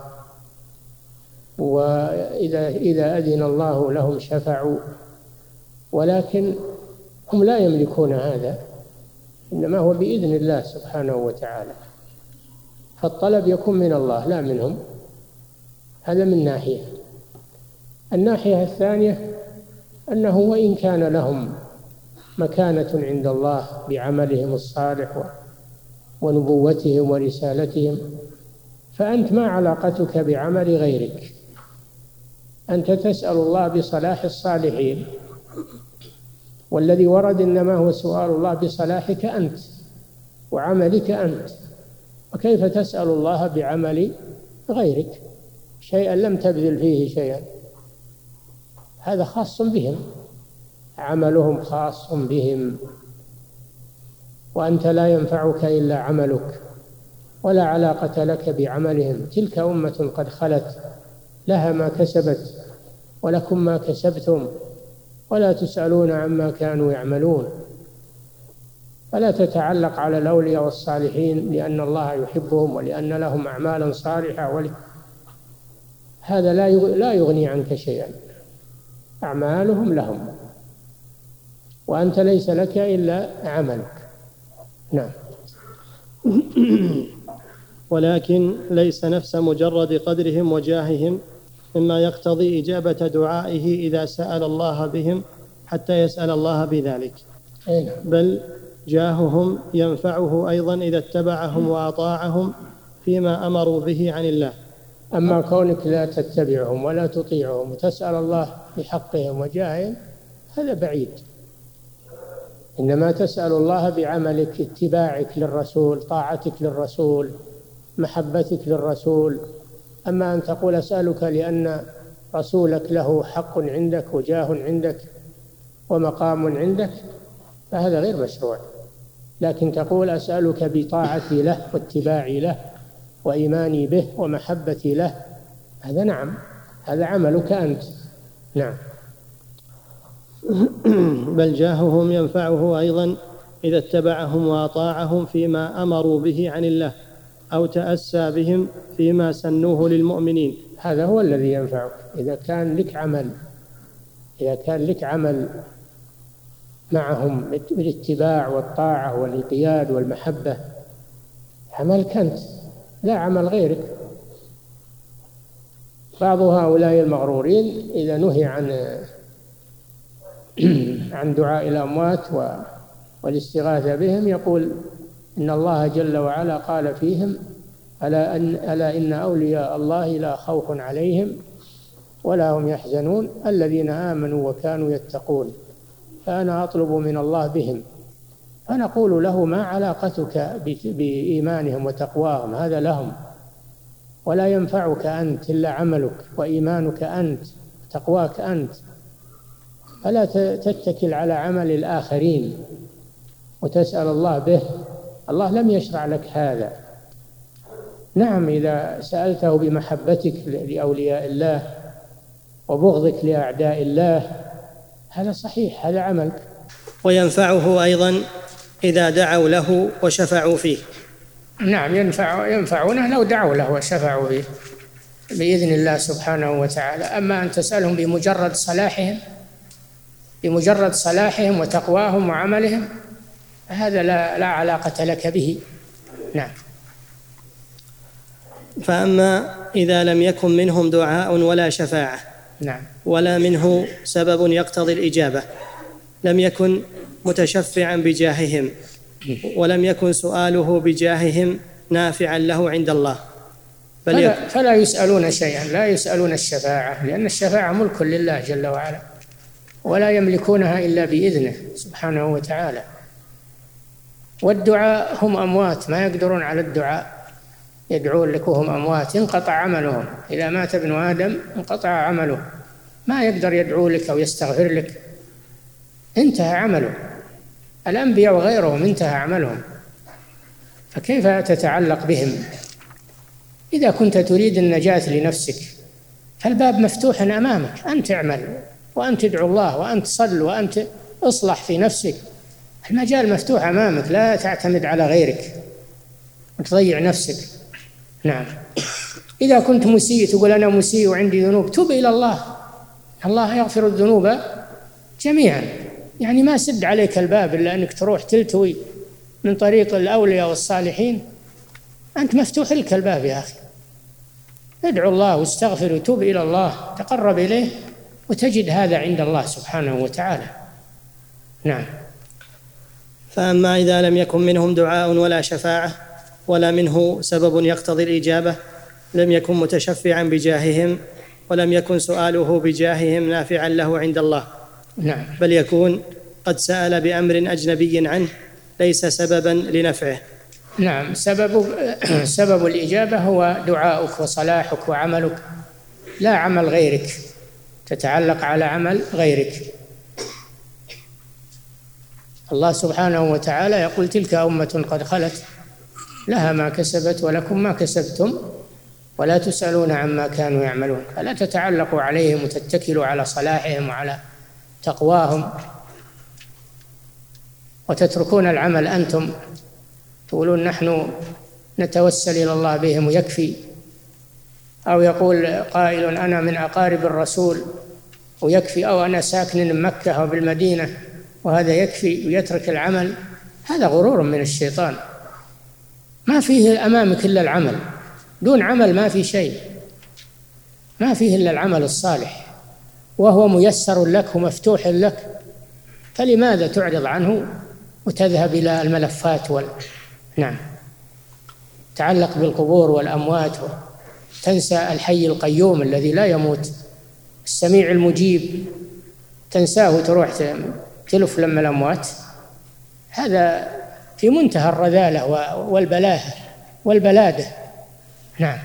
وإذا إذا أذن الله لهم شفعوا، ولكن هم لا يملكون هذا، إنما هو بإذن الله سبحانه وتعالى، فالطلب يكون من الله لا منهم. هذا من ناحية. الناحية الثانية أنه وإن كان لهم مكانة عند الله بعملهم الصالح ونبوتهم ورسالتهم، فأنت ما علاقتك بعمل غيرك؟ أنت تسأل الله بصلاح الصالحين، والذي ورد إنما هو سؤال الله بصلاحك أنت وعملك أنت، وكيف تسأل الله بعمل غيرك شيئا لم تبذل فيه شيئا؟ هذا خاص بهم، عملهم خاص بهم، وأنت لا ينفعك إلا عملك، ولا علاقة لك بعملهم. تلك أمة قد خلت، لها ما كسبت ولكم ما كسبتم، ولا تسألون عما كانوا يعملون. فلا تتعلق على الأولياء والصالحين لأن الله يحبهم ولأن لهم أعمالا صالحة، ول... هذا لا يغني عنك شيئا، أعمالهم لهم وأنت ليس لك إلا عملك. نعم. ولكن ليس نفس مجرد قدرهم وجاههم مما يقتضي إجابة دعائه إذا سأل الله بهم حتى يسأل الله بذلك، بل جاههم ينفعه أيضا إذا اتبعهم وأطاعهم فيما أمروا به عن الله. أما كونك لا تتبعهم ولا تطيعهم وتسأل الله بحقهم وجاههم هذا بعيد، إنما تسأل الله بعملك، اتباعك للرسول، طاعتك للرسول، محبتك للرسول. أما أن تقول أسألك لأن رسولك له حق عندك وجاه عندك ومقام عندك فهذا غير مشروع، لكن تقول أسألك بطاعتي له واتباعي له وإيماني به ومحبتي له، هذا نعم، هذا عملك أنت. نعم. بل جاههم ينفعه أيضا إذا اتبعهم وأطاعهم فيما أمروا به عن الله أو تأسى بهم فيما سنوه للمؤمنين. هذا هو الذي ينفعك إذا كان لك عمل، إذا كان لك عمل معهم بالاتباع والطاعة والانقياد والمحبة، عملك أنت لا عمل غيرك. بعض هؤلاء المغرورين إذا نهي عن عن دعاء الأموات والاستغاثة بهم يقول إن الله جل وعلا قال فيهم ألا إن, ألا إن أولياء الله لا خوف عليهم ولا هم يحزنون الذين آمنوا وكانوا يتقون فأنا أطلب من الله بهم. فنقول له ما علاقتك بإيمانهم وتقواهم؟ هذا لهم، ولا ينفعك أنت إلا عملك وإيمانك أنت تقواك أنت. فلا تتكل على عمل الآخرين وتسأل الله به، الله لم يشرع لك هذا. نعم، إذا سألته بمحبتك لأولياء الله وبغضك لأعداء الله هذا صحيح، هذا عملك. وينفعه أيضا إذا دعوا له وشفعوا فيه. نعم، ينفع ينفعونه لو دعوا له وشفعوا فيه بإذن الله سبحانه وتعالى. أما أن تسألهم بمجرد صلاحهم بمجرد صلاحهم وتقواهم وعملهم هذا لا, لا علاقة لك به. نعم. فأما إذا لم يكن منهم دعاء ولا شفاعة، نعم، ولا منه سبب يقتضي الإجابة، لم يكن متشفعا بجاههم، ولم يكن سؤاله بجاههم نافعا له عند الله، بل فلا, فلا يسألون شيئا، لا يسألون الشفاعة، لأن الشفاعة ملك لله جل وعلا، ولا يملكونها إلا بإذنه سبحانه وتعالى. والدعاء هم أموات ما يقدرون على الدعاء، يدعون لك وهم أموات، انقطع عملهم. إذا مات ابن آدم انقطع عمله، ما يقدر يدعو لك أو يستغفر لك، انتهى عمله. الأنبياء وغيرهم انتهى عملهم، فكيف تتعلق بهم؟ إذا كنت تريد النجاة لنفسك فالباب مفتوح أمامك، أنت اعمل وأنت تدعو الله وأنت صل وأنت اصلح في نفسك، المجال مفتوح أمامك، لا تعتمد على غيرك وتضيع نفسك. نعم. إذا كنت مسيء تقول أنا مسيء وعندي ذنوب، توب إلى الله، الله يغفر الذنوب جميعا. يعني ما سد عليك الباب إلا أنك تروح تلتوي من طريق الأولياء والصالحين، أنت مفتوح لك الباب يا أخي. ادعو الله واستغفر وتوب إلى الله، تقرب إليه وتجد هذا عند الله سبحانه وتعالى. نعم. فأما إذا لم يكن منهم دعاء ولا شفاعة ولا منه سبب يقتضي الإجابة لم يكن متشفعا بجاههم، ولم يكن سؤاله بجاههم نافعا له عند الله. نعم. بل يكون قد سأل بأمر أجنبي عنه ليس سببا لنفعه. نعم. سبب سبب الإجابة هو دعاؤك وصلاحك وعملك، لا عمل غيرك، تتعلق على عمل غيرك. الله سبحانه وتعالى يقول تلك أمة قد خلت لها ما كسبت ولكم ما كسبتم ولا تسألون عما كانوا يعملون. فلا تتعلقوا عليهم وتتكلوا على صلاحهم وعلى تقواهم وتتركون العمل أنتم، تقولون نحن نتوسل إلى الله بهم ويكفي، أو يقول قائل أنا من أقارب الرسول ويكفي، أو أنا ساكن مكة أو بالمدينة وهذا يكفي، ويترك العمل. هذا غرور من الشيطان. ما فيه أمامك إلا العمل، دون عمل ما في شيء، ما فيه إلا العمل الصالح، وهو ميسر لك ومفتوح لك، فلماذا تعرض عنه وتذهب إلى الملفات وال... نعم. تعلق بالقبور والأموات، تنسى الحي القيوم الذي لا يموت، السميع المجيب، تنساه وتروح تلف لما الأموات. هذا في منتهى الرذالة والبلاهة والبلادة. نعم.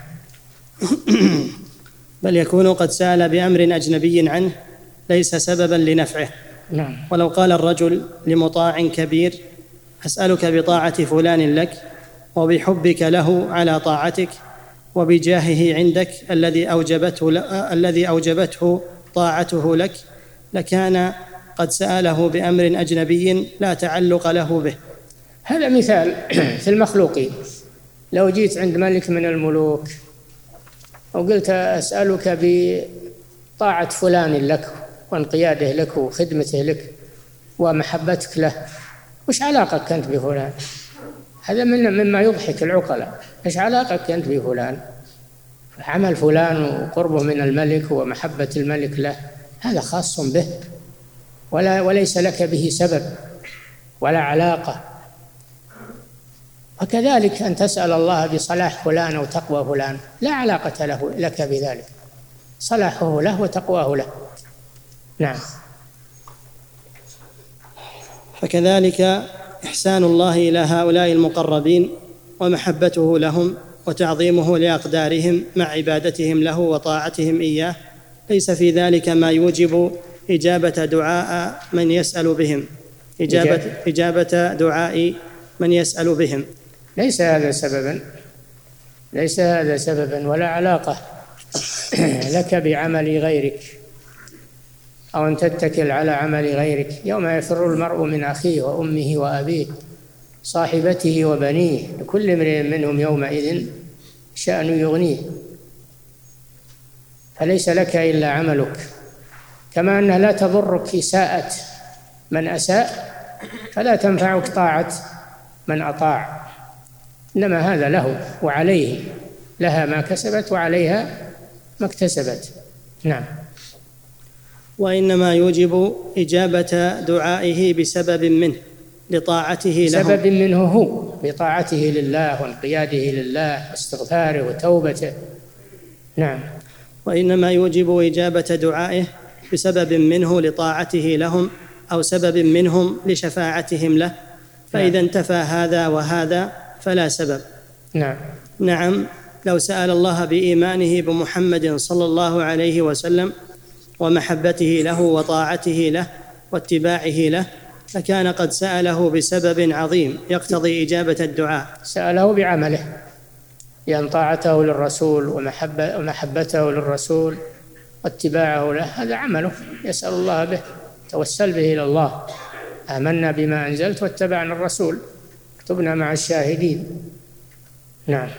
بل يكون قد سأل بأمر أجنبي عنه ليس سببا لنفعه. نعم. ولو قال الرجل لمطاع كبير أسألك بطاعة فلان لك وبحبك له على طاعتك وبجاهه عندك الذي أوجبته, الذي أوجبته طاعته لك، لكان قد سأله بأمر أجنبي لا تعلق له به. هذا مثال في المخلوقين. لو جيت عند ملك من الملوك وقلت أسألك بطاعة فلان لك وانقياده لك وخدمته لك ومحبتك له، وش علاقتك أنت بفلان؟ هذا من مما يضحك العقلاء. إيش علاقتك أنت بفلان؟ عمل فلان وقربه من الملك ومحبة الملك له هذا خاص به، ولا وليس لك به سبب ولا علاقة. وكذلك أن تسأل الله بصلاح فلان أو تقوى فلان لا علاقة له لك بذلك، صلاحه له وتقواه له. نعم. فكذلك إحسان الله إلى هؤلاء المقربين ومحبته لهم وتعظيمه لأقدارهم مع عبادتهم له وطاعتهم إياه ليس في ذلك ما يوجب إجابة دعاء من يسأل بهم إجابة, إجابة دعاء من يسأل بهم. ليس هذا سببا ليس هذا سببا ولا علاقة لك بعمل غيرك أو أن تتكل على عمل غيرك. يوم يفر المرء من أخيه وأمه وأبيه صاحبته وبنيه لكل امرئ منهم يومئذ شأن يغنيه. فليس لك إلا عملك، كما أنها لا تضرك إساءة من أساء فلا تنفعك طاعة من أطاع، إنما هذا له وعليه، لها ما كسبت وعليها ما اكتسبت. نعم. وإنما يوجب إجابة دعائه بسبب منه لطاعته له، سبب منه هو بطاعته لله وانقياده لله واستغفاره وتوبته. نعم. وإنما يوجب إجابة دعائه بسبب منه لطاعته لهم أو سبب منهم لشفاعتهم له، فإذا انتفى هذا وهذا فلا سبب. نعم. نعم، لو سأل الله بإيمانه بمحمد صلى الله عليه وسلم ومحبته له وطاعته له واتباعه له فكان قد سأله بسبب عظيم يقتضي إجابة الدعاء. سأله بعمله، لأن طاعته للرسول ومحبة ومحبته للرسول واتباعه له هذا عمله يسأل الله به، توسل به إلى الله. آمنا بما أنزلت واتبعنا الرسول اكتبنا مع الشاهدين. نعم.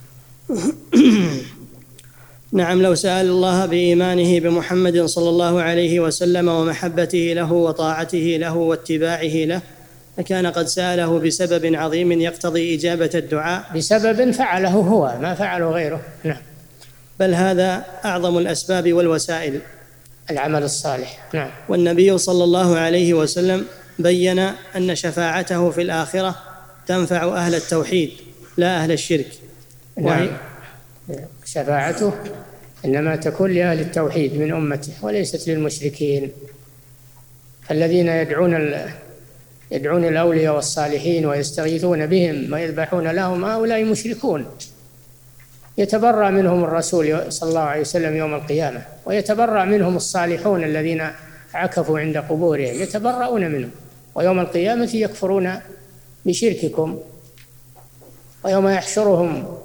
نعم، لو سأل الله بإيمانه بمحمد صلى الله عليه وسلم ومحبته له وطاعته له واتباعه له فكان قد سأله بسبب عظيم يقتضي إجابة الدعاء، بسبب فعله هو ما فعله غيره. نعم. بل هذا أعظم الأسباب والوسائل، العمل الصالح. نعم. والنبي صلى الله عليه وسلم بين أن شفاعته في الآخرة تنفع أهل التوحيد لا أهل الشرك. نعم. شفاعته إنما تكون لأهل التوحيد من أمته وليست للمشركين. الذين يدعون يدعون الأولياء والصالحين ويستغيثون بهم ويذبحون لهم هؤلاء مشركون، يتبرأ منهم الرسول صلى الله عليه وسلم يوم القيامة، ويتبرأ منهم الصالحون الذين عكفوا عند قبورهم يتبرؤون منهم، ويوم القيامة يكفرون بشرككم. ويوم يحشرهم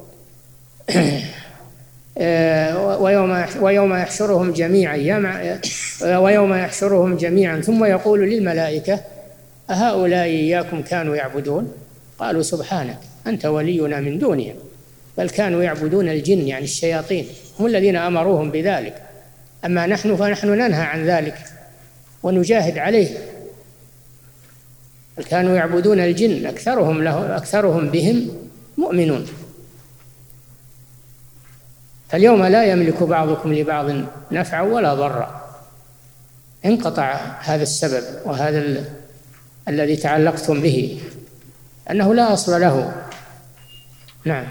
ويوم ويوم يحشرهم جميعا ويوم يحشرهم جميعا ثم يقول للملائكة أهؤلاء إياكم كانوا يعبدون؟ قالوا سبحانك أنت ولينا من دونهم بل كانوا يعبدون الجن، يعني الشياطين، هم الذين أمروهم بذلك، أما نحن فنحن ننهى عن ذلك ونجاهد عليه. بل كانوا يعبدون الجن أكثرهم له أكثرهم بهم مؤمنون. فاليوم لا يملك بعضكم لبعض نفعا ولا ضرا، انقطع هذا السبب وهذا ال... الذي تعلقتم به أنه لا أصل له. نعم.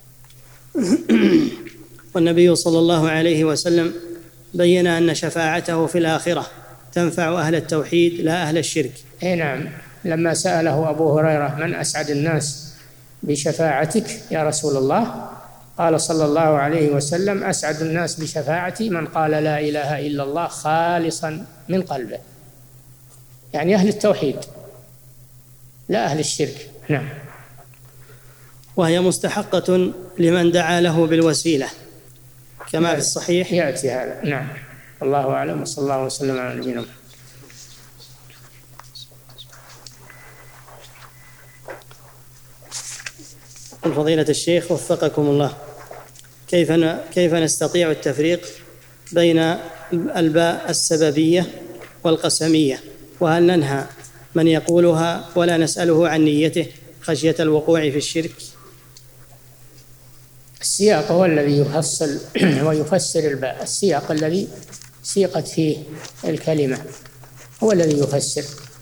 والنبي صلى الله عليه وسلم بين أن شفاعته في الآخرة تنفع أهل التوحيد لا أهل الشرك. أي نعم. لما سأله أبو هريرة من أسعد الناس بشفاعتك يا رسول الله، قال صلى الله عليه وسلم أسعد الناس بشفاعتي من قال لا إله إلا الله خالصا من قلبه، يعني أهل التوحيد لا أهل الشرك. نعم. وهي مستحقة لمن دعا له بالوسيلة كما في الصحيح يأتي هذا. نعم. الله أعلم، وصلى الله وسلم على نبينا محمد. فضيلة الشيخ وفقكم الله، كيف كيف نستطيع التفريق بين الباء السببية والقسمية؟ وهل ننهى من يقولها ولا نسأله عن نيته خشية الوقوع في الشرك؟ السياق هو الذي يفصل ويفسر الباء، السياق الذي سيقت فيه الكلمة هو الذي يفسر.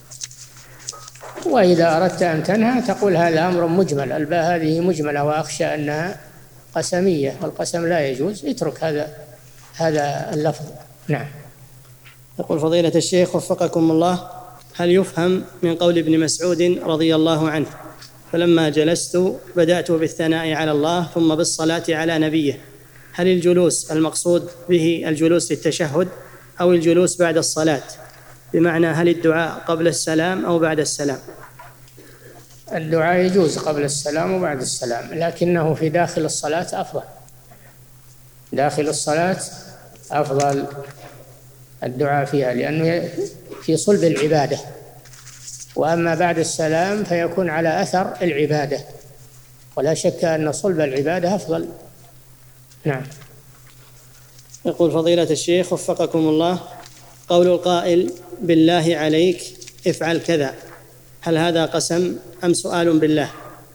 وإذا أردت أن تنهى تقول هذا أمر مجمل، الباء هذه مجملة وأخشى أنها قسمية، والقسم لا يجوز، اترك هذا هذا اللفظ. نعم. يقول فضيلة الشيخ وفقكم الله، هل يفهم من قول ابن مسعود رضي الله عنه فلما جلست بدأت بالثناء على الله ثم بالصلاة على نبيه، هل الجلوس المقصود به الجلوس للتشهد أو الجلوس بعد الصلاة؟ بمعنى هل الدعاء قبل السلام أو بعد السلام؟ الدعاء يجوز قبل السلام وبعد السلام، لكنه في داخل الصلاة أفضل، داخل الصلاة أفضل الدعاء فيها لأنه في صلب العبادة، وأما بعد السلام فيكون على أثر العبادة، ولا شك أن صلب العبادة أفضل. نعم. يقول فضيلة الشيخ وفقكم الله، قول القائل بالله عليك افعل كذا، هل هذا قسم أم سؤال بالله؟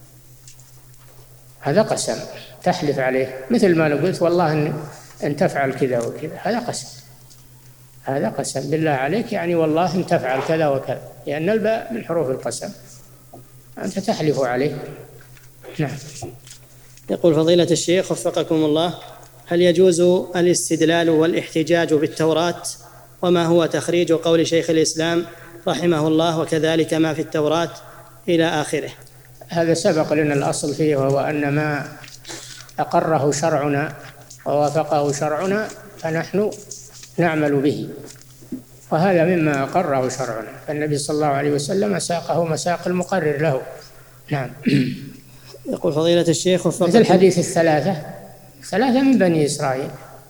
هذا قسم، تحلف عليه مثل ما لو قلت والله إن, إن تفعل كذا وكذا، هذا قسم، هذا قسم بالله عليك، يعني والله إن تفعل كذا وكذا، لأن الباء من حروف القسم، أنت تحلف عليه. نعم. يقول فضيلة الشيخ وفقكم الله، هل يجوز الاستدلال والاحتجاج بالتوراة وما هو تخريج قول شيخ الإسلام رحمه الله وكذلك ما في التوراة إلى آخره؟ هذا سبق لنا الأصل فيه، وهو أن ما أقره شرعنا ووافقه شرعنا فنحن نعمل به، وهذا مما أقره شرعنا، فالنبي صلى الله عليه وسلم ساقه مساق المقرر له. نعم. يقول فضيلة الشيخ مثل الحديث الثلاثة ثلاثة من بني إسرائيل،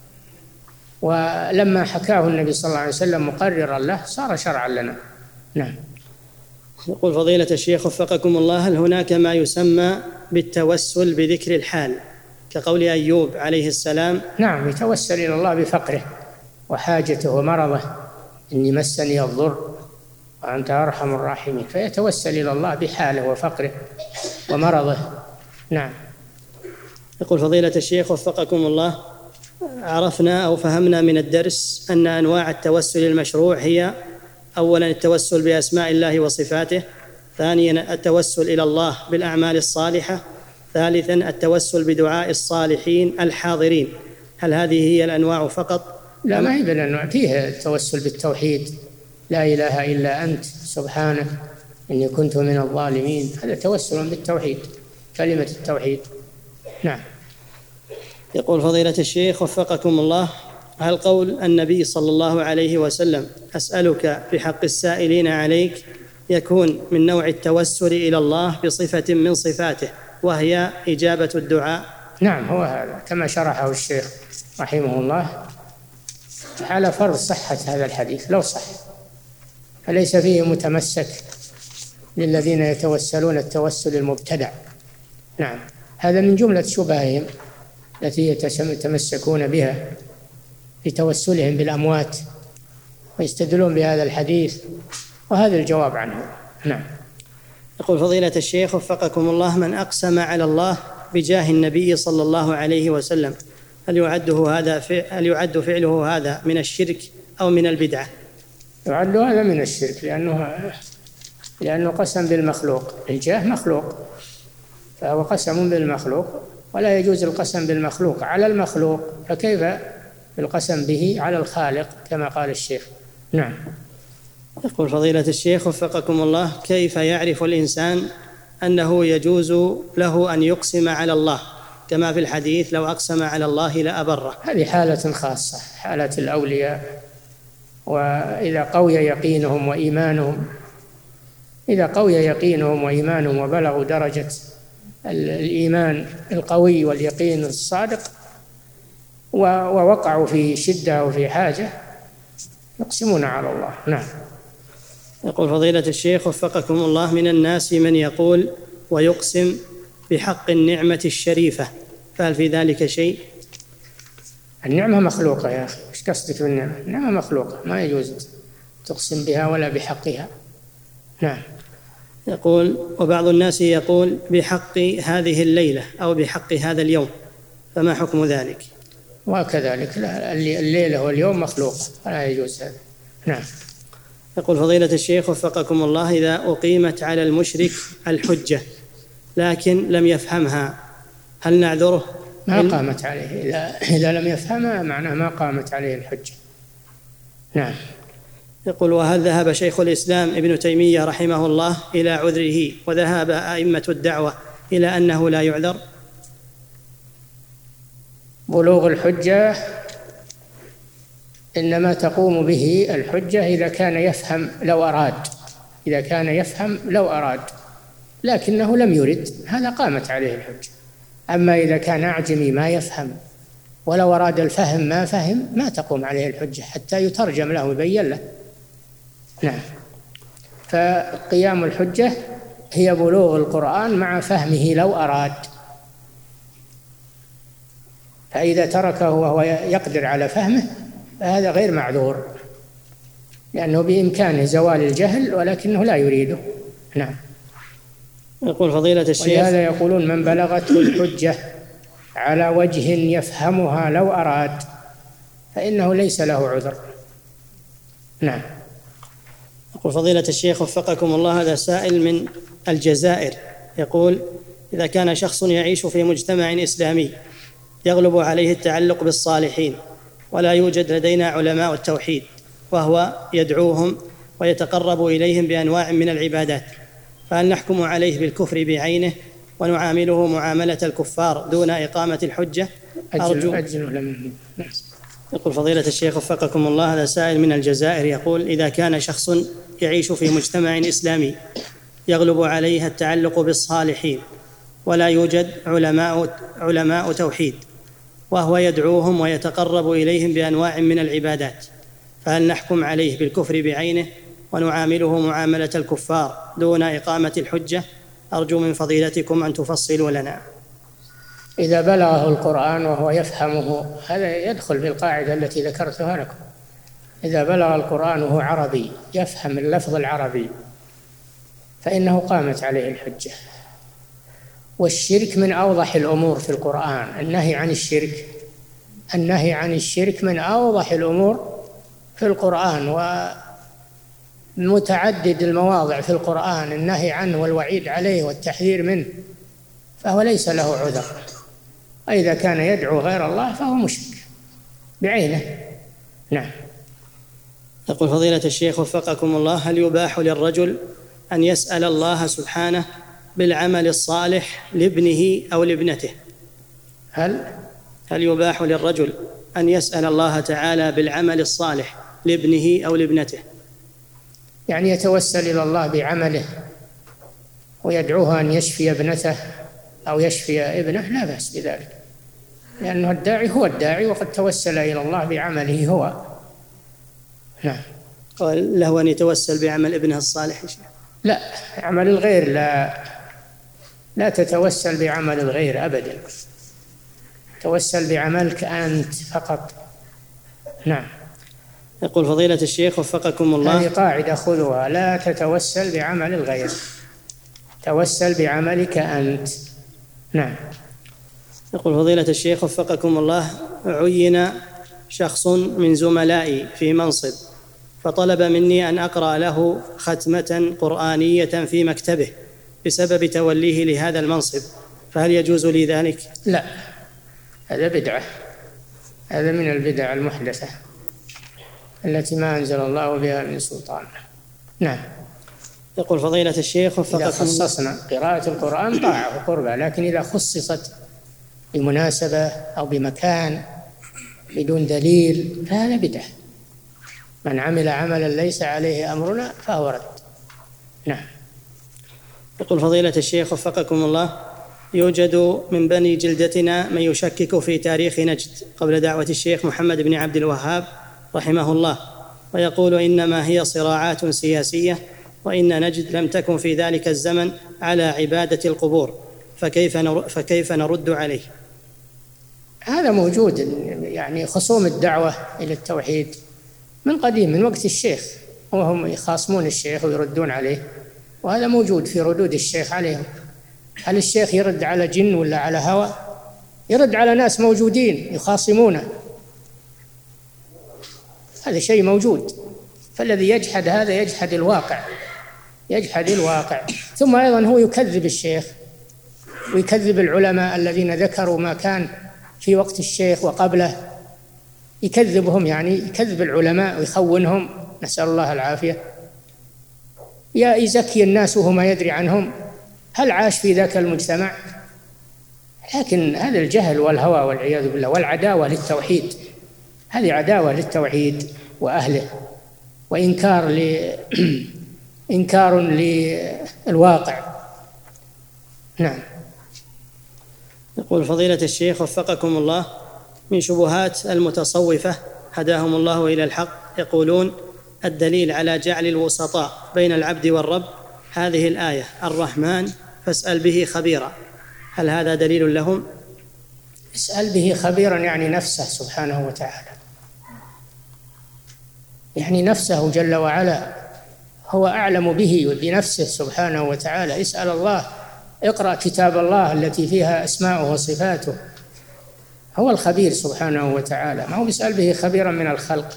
ولما حكاه النبي صلى الله عليه وسلم مقررا له صار شرعا لنا. نعم. يقول فضيلة الشيخ وفقكم الله، هل هناك ما يسمى بالتوسل بذكر الحال كقول أيوب عليه السلام؟ نعم، يتوسل إلى الله بفقره وحاجته ومرضه، إني مسني الضر وأنت أرحم الراحمين، فيتوسل إلى الله بحاله وفقره ومرضه. نعم. يقول فضيلة الشيخ وفقكم الله، عرفنا أو فهمنا من الدرس أن أنواع التوسل المشروع هي: أولا التوسل بأسماء الله وصفاته، ثانيا التوسل إلى الله بالأعمال الصالحة، ثالثا التوسل بدعاء الصالحين الحاضرين. هل هذه هي الأنواع فقط؟ لا، ما هي بالأنواع، فيه التوسل بالتوحيد، لا إله إلا أنت سبحانك إني كنت من الظالمين، هذا توسل بالتوحيد، كلمة التوحيد. نعم. يقول فضيلة الشيخ وفقكم الله، هل قول النبي صلى الله عليه وسلم أسألك بحق السائلين عليك يكون من نوع التوسل إلى الله بصفة من صفاته وهي إجابة الدعاء؟ نعم، هو هذا كما شرحه الشيخ رحمه الله، على فرض صحة هذا الحديث لو صح، فليس فيه متمسك للذين يتوسلون التوسل المبتدع. نعم، هذا من جملة شبههم التي يتمسكون بها في توسلهم بالأموات ويستدلون بهذا الحديث، وهذا الجواب عنه. نعم. يقول فضيلة الشيخ وفقكم الله، من أقسم على الله بجاه النبي صلى الله عليه وسلم هل يعده هذا هل يعد فعله هذا من الشرك أو من البدعة؟ يعد هذا من الشرك، لأنه لأنه قسم بالمخلوق، الجاه مخلوق فهو قسم بالمخلوق، ولا يجوز القسم بالمخلوق على المخلوق، فكيف القسم به على الخالق كما قال الشيخ. نعم. يقول فضيلة الشيخ وفقكم الله، كيف يعرف الإنسان أنه يجوز له أن يقسم على الله كما في الحديث لو أقسم على الله لأبره؟ هذه حالة خاصة، حالة الأولياء، وإذا قوي يقينهم وإيمانهم إذا قوي يقينهم وإيمانهم وبلغوا درجة الإيمان القوي واليقين الصادق ووقعوا في شدة وفي حاجة يقسمون على الله. نعم. يقول فضيلة الشيخ وفقكم الله، من الناس من يقول ويقسم بحق النعمة الشريفة، فهل في ذلك شيء؟ النعمة مخلوقة يا أخي، إيش قصدك بالنعمة؟ النعمة مخلوقة، ما يجوز تقسم بها ولا بحقها. نعم. يقول وبعض الناس يقول بحق هذه الليلة أو بحق هذا اليوم، فما حكم ذلك؟ وكذلك الليلة واليوم مخلوقة، فلا يجوز هذا. نعم. يقول فضيلة الشيخ وفقكم الله، إذا أقيمت على المشرك الحجة لكن لم يفهمها هل نعذره؟ ما قامت عليه، إذا, إذا لم يفهمها معناه ما قامت عليه الحجة. نعم. يقول وهل ذهب شيخ الإسلام ابن تيمية رحمه الله إلى عذره وذهب أئمة الدعوة إلى أنه لا يعذر؟ بلوغ الحجة إنما تقوم به الحجة إذا كان يفهم لو أراد إذا كان يفهم لو أراد لكنه لم يرد، هذا قامت عليه الحجة. أما إذا كان أعجمي ما يفهم ولو أراد الفهم ما فهم ما تقوم عليه الحجة حتى يترجم له ويبين له. نعم. فقيام الحجة هي بلوغ القرآن مع فهمه لو أراد، فإذا تركه وهو يقدر على فهمه فهذا غير معذور، لأنه بإمكانه زوال الجهل ولكنه لا يريده. نعم. يقول فضيلة الشيخ، ولهذا يقولون من بلغته الحجة على وجه يفهمها لو أراد فإنه ليس له عذر. نعم. يقول فضيلة الشيخ وفقكم الله، هذا سائل من الجزائر يقول إذا كان شخص يعيش في مجتمع إسلامي يغلب عليه التعلق بالصالحين ولا يوجد لدينا علماء التوحيد، وهو يدعوهم ويتقرب إليهم بأنواع من العبادات، فهل نحكم عليه بالكفر بعينه ونعامله معاملة الكفار دون إقامة الحجة؟ أرجو أجل يقول فضيلة الشيخ وفقكم الله، هذا سائل من الجزائر يقول: إذا كان شخص يعيش في مجتمع إسلامي يغلب عليه التعلق بالصالحين ولا يوجد علماء, علماء توحيد، وهو يدعوهم ويتقرب إليهم بأنواع من العبادات، فهل نحكم عليه بالكفر بعينه ونعامله معاملة الكفار دون إقامة الحجة؟ أرجو من فضيلتكم أن تفصلوا لنا. إذا بلغه القرآن وهو يفهمه هذا يدخل في القاعدة التي ذكرتها لكم. إذا بلغ القرآن وهو عربي يفهم اللفظ العربي فإنه قامت عليه الحجة. والشرك من أوضح الأمور في القرآن، النهي عن الشرك النهي عن الشرك من أوضح الأمور في القرآن، ومتعدد المواضع في القرآن النهي عنه والوعيد عليه والتحذير منه، فهو ليس له عذر. وإذا كان يدعو غير الله فهو مشرك بعينه. نعم. يقول فضيلة الشيخ وفقكم الله: هل يباح للرجل أن يسأل الله سبحانه بالعمل الصالح لابنه أو لابنته؟ هل هل يباح للرجل أن يسأل الله تعالى بالعمل الصالح لابنه أو لابنته؟ يعني يتوسل إلى الله بعمله ويدعوه أن يشفي ابنته أو يشفي ابنه، لا بأس بذلك، لأنه الداعي هو الداعي وقد توسل إلى الله بعمله هو. نعم. له أن يتوسل بعمل ابنه الصالح؟ لا، عمل الغير لا لا تتوسل بعمل الغير أبدا، توسل بعملك أنت فقط. نعم. يقول فضيلة الشيخ وفقكم الله: هذه قاعدة خذوها، لا تتوسل بعمل الغير، توسل بعملك أنت. نعم. يقول فضيلة الشيخ وفقكم الله: عين شخص من زملائي في منصب فطلب مني أن أقرأ له ختمة قرآنية في مكتبه بسبب توليه لهذا المنصب، فهل يجوز لي ذلك؟ لا، هذا بدعة، هذا من البدع المحدثة التي ما أنزل الله بها من سلطان. نعم. يقول فضيلة الشيخ وفقكم الله: إذا خصصنا قراءة القرآن طاعة وقربة، لكن إذا خصصت بمناسبة أو بمكان بدون دليل فهذا بدعة. من عمل عملا ليس عليه أمرنا فهو رد. نعم. يقول فضيلة الشيخ وفقكم الله: يوجد من بني جلدتنا من يشكك في تاريخ نجد قبل دعوة الشيخ محمد بن عبد الوهاب رحمه الله، ويقول إنما هي صراعات سياسية، وإن نجد لم تكن في ذلك الزمن على عبادة القبور، فكيف فكيف نرد عليه؟ هذا موجود، يعني خصوم الدعوة إلى التوحيد من قديم، من وقت الشيخ، وهم يخاصمون الشيخ ويردون عليه، وهذا موجود في ردود الشيخ عليهم. هل الشيخ يرد على جن ولا على هوى؟ يرد على ناس موجودين يخاصمونه، هذا شيء موجود. فالذي يجحد هذا يجحد الواقع، يجحد الواقع. ثم أيضا هو يكذب الشيخ ويكذب العلماء الذين ذكروا ما كان في وقت الشيخ وقبله، يكذبهم، يعني يكذب العلماء ويخونهم، نسأل الله العافية. يا يزكي الناس وهو ما يدري عنهم، هل عاش في ذاك المجتمع؟ لكن هذا الجهل والهوى والعياذ بالله والعداوة للتوحيد، هذه عداوة للتوحيد وأهله، وإنكار ل... إنكار للواقع. نعم. يقول فضيلة الشيخ وفقكم الله: من شبهات المتصوفة هداهم الله إلى الحق يقولون الدليل على جعل الوسطاء بين العبد والرب هذه الآية: الرحمن فاسأل به خبيرا، هل هذا دليل لهم؟ اسأل به خبيرا يعني نفسه سبحانه وتعالى، يعني نفسه جل وعلا هو أعلم به وبنفسه سبحانه وتعالى. اسأل الله، اقرأ كتاب الله التي فيها أسماؤه وصفاته، هو الخبير سبحانه وتعالى، ما هو بيسأل به خبيرا من الخلق.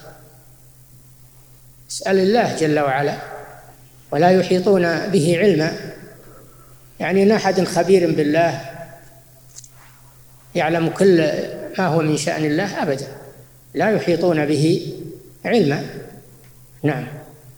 اسأل الله جل وعلا، ولا يحيطون به علما، يعني أحد خبير بالله يعلم كل ما هو من شأن الله أبدا، لا يحيطون به علما. نعم.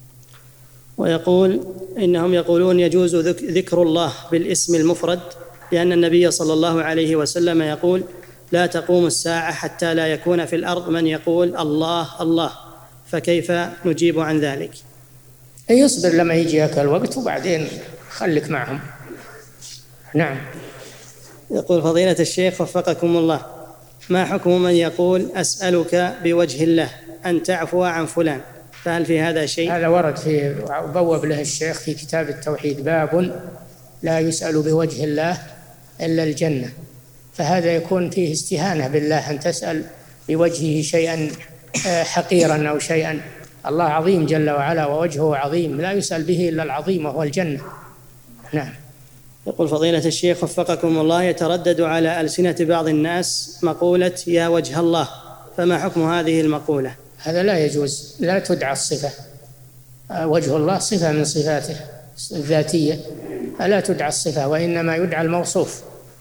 ويقول إنهم يقولون يجوز ذكر الله بالاسم المفرد، لأن النبي صلى الله عليه وسلم يقول: لا تقوم الساعة حتى لا يكون في الأرض من يقول الله الله، فكيف نجيب عن ذلك؟ يصبر لما يجيك الوقت وبعدين خليك معهم. نعم. يقول فضيلة الشيخ وفقكم الله: ما حكم من يقول أسألك بوجه الله أن تعفو عن فلان، فهل في هذا شيء؟ هذا ورد في بوب له الشيخ في كتاب التوحيد باب لا يسأل بوجه الله إلا الجنة، فهذا يكون فيه استهانة بالله أن تسأل بوجهه شيئا حقيرا أو شيئا. الله عظيم جل وعلا ووجهه عظيم، لا يسأل به إلا العظيم وهو الجنة. نعم. يقول فضيلة الشيخ وفقكم الله: يتردد على ألسنة بعض الناس مقولة يا وجه الله، فما حكم هذه المقولة؟ هذا لا يجوز، لا تدعى الصفة. وجه الله صفة من صفاته الذاتية، لا تدعى الصفة، وإنما يدعى الموصوف.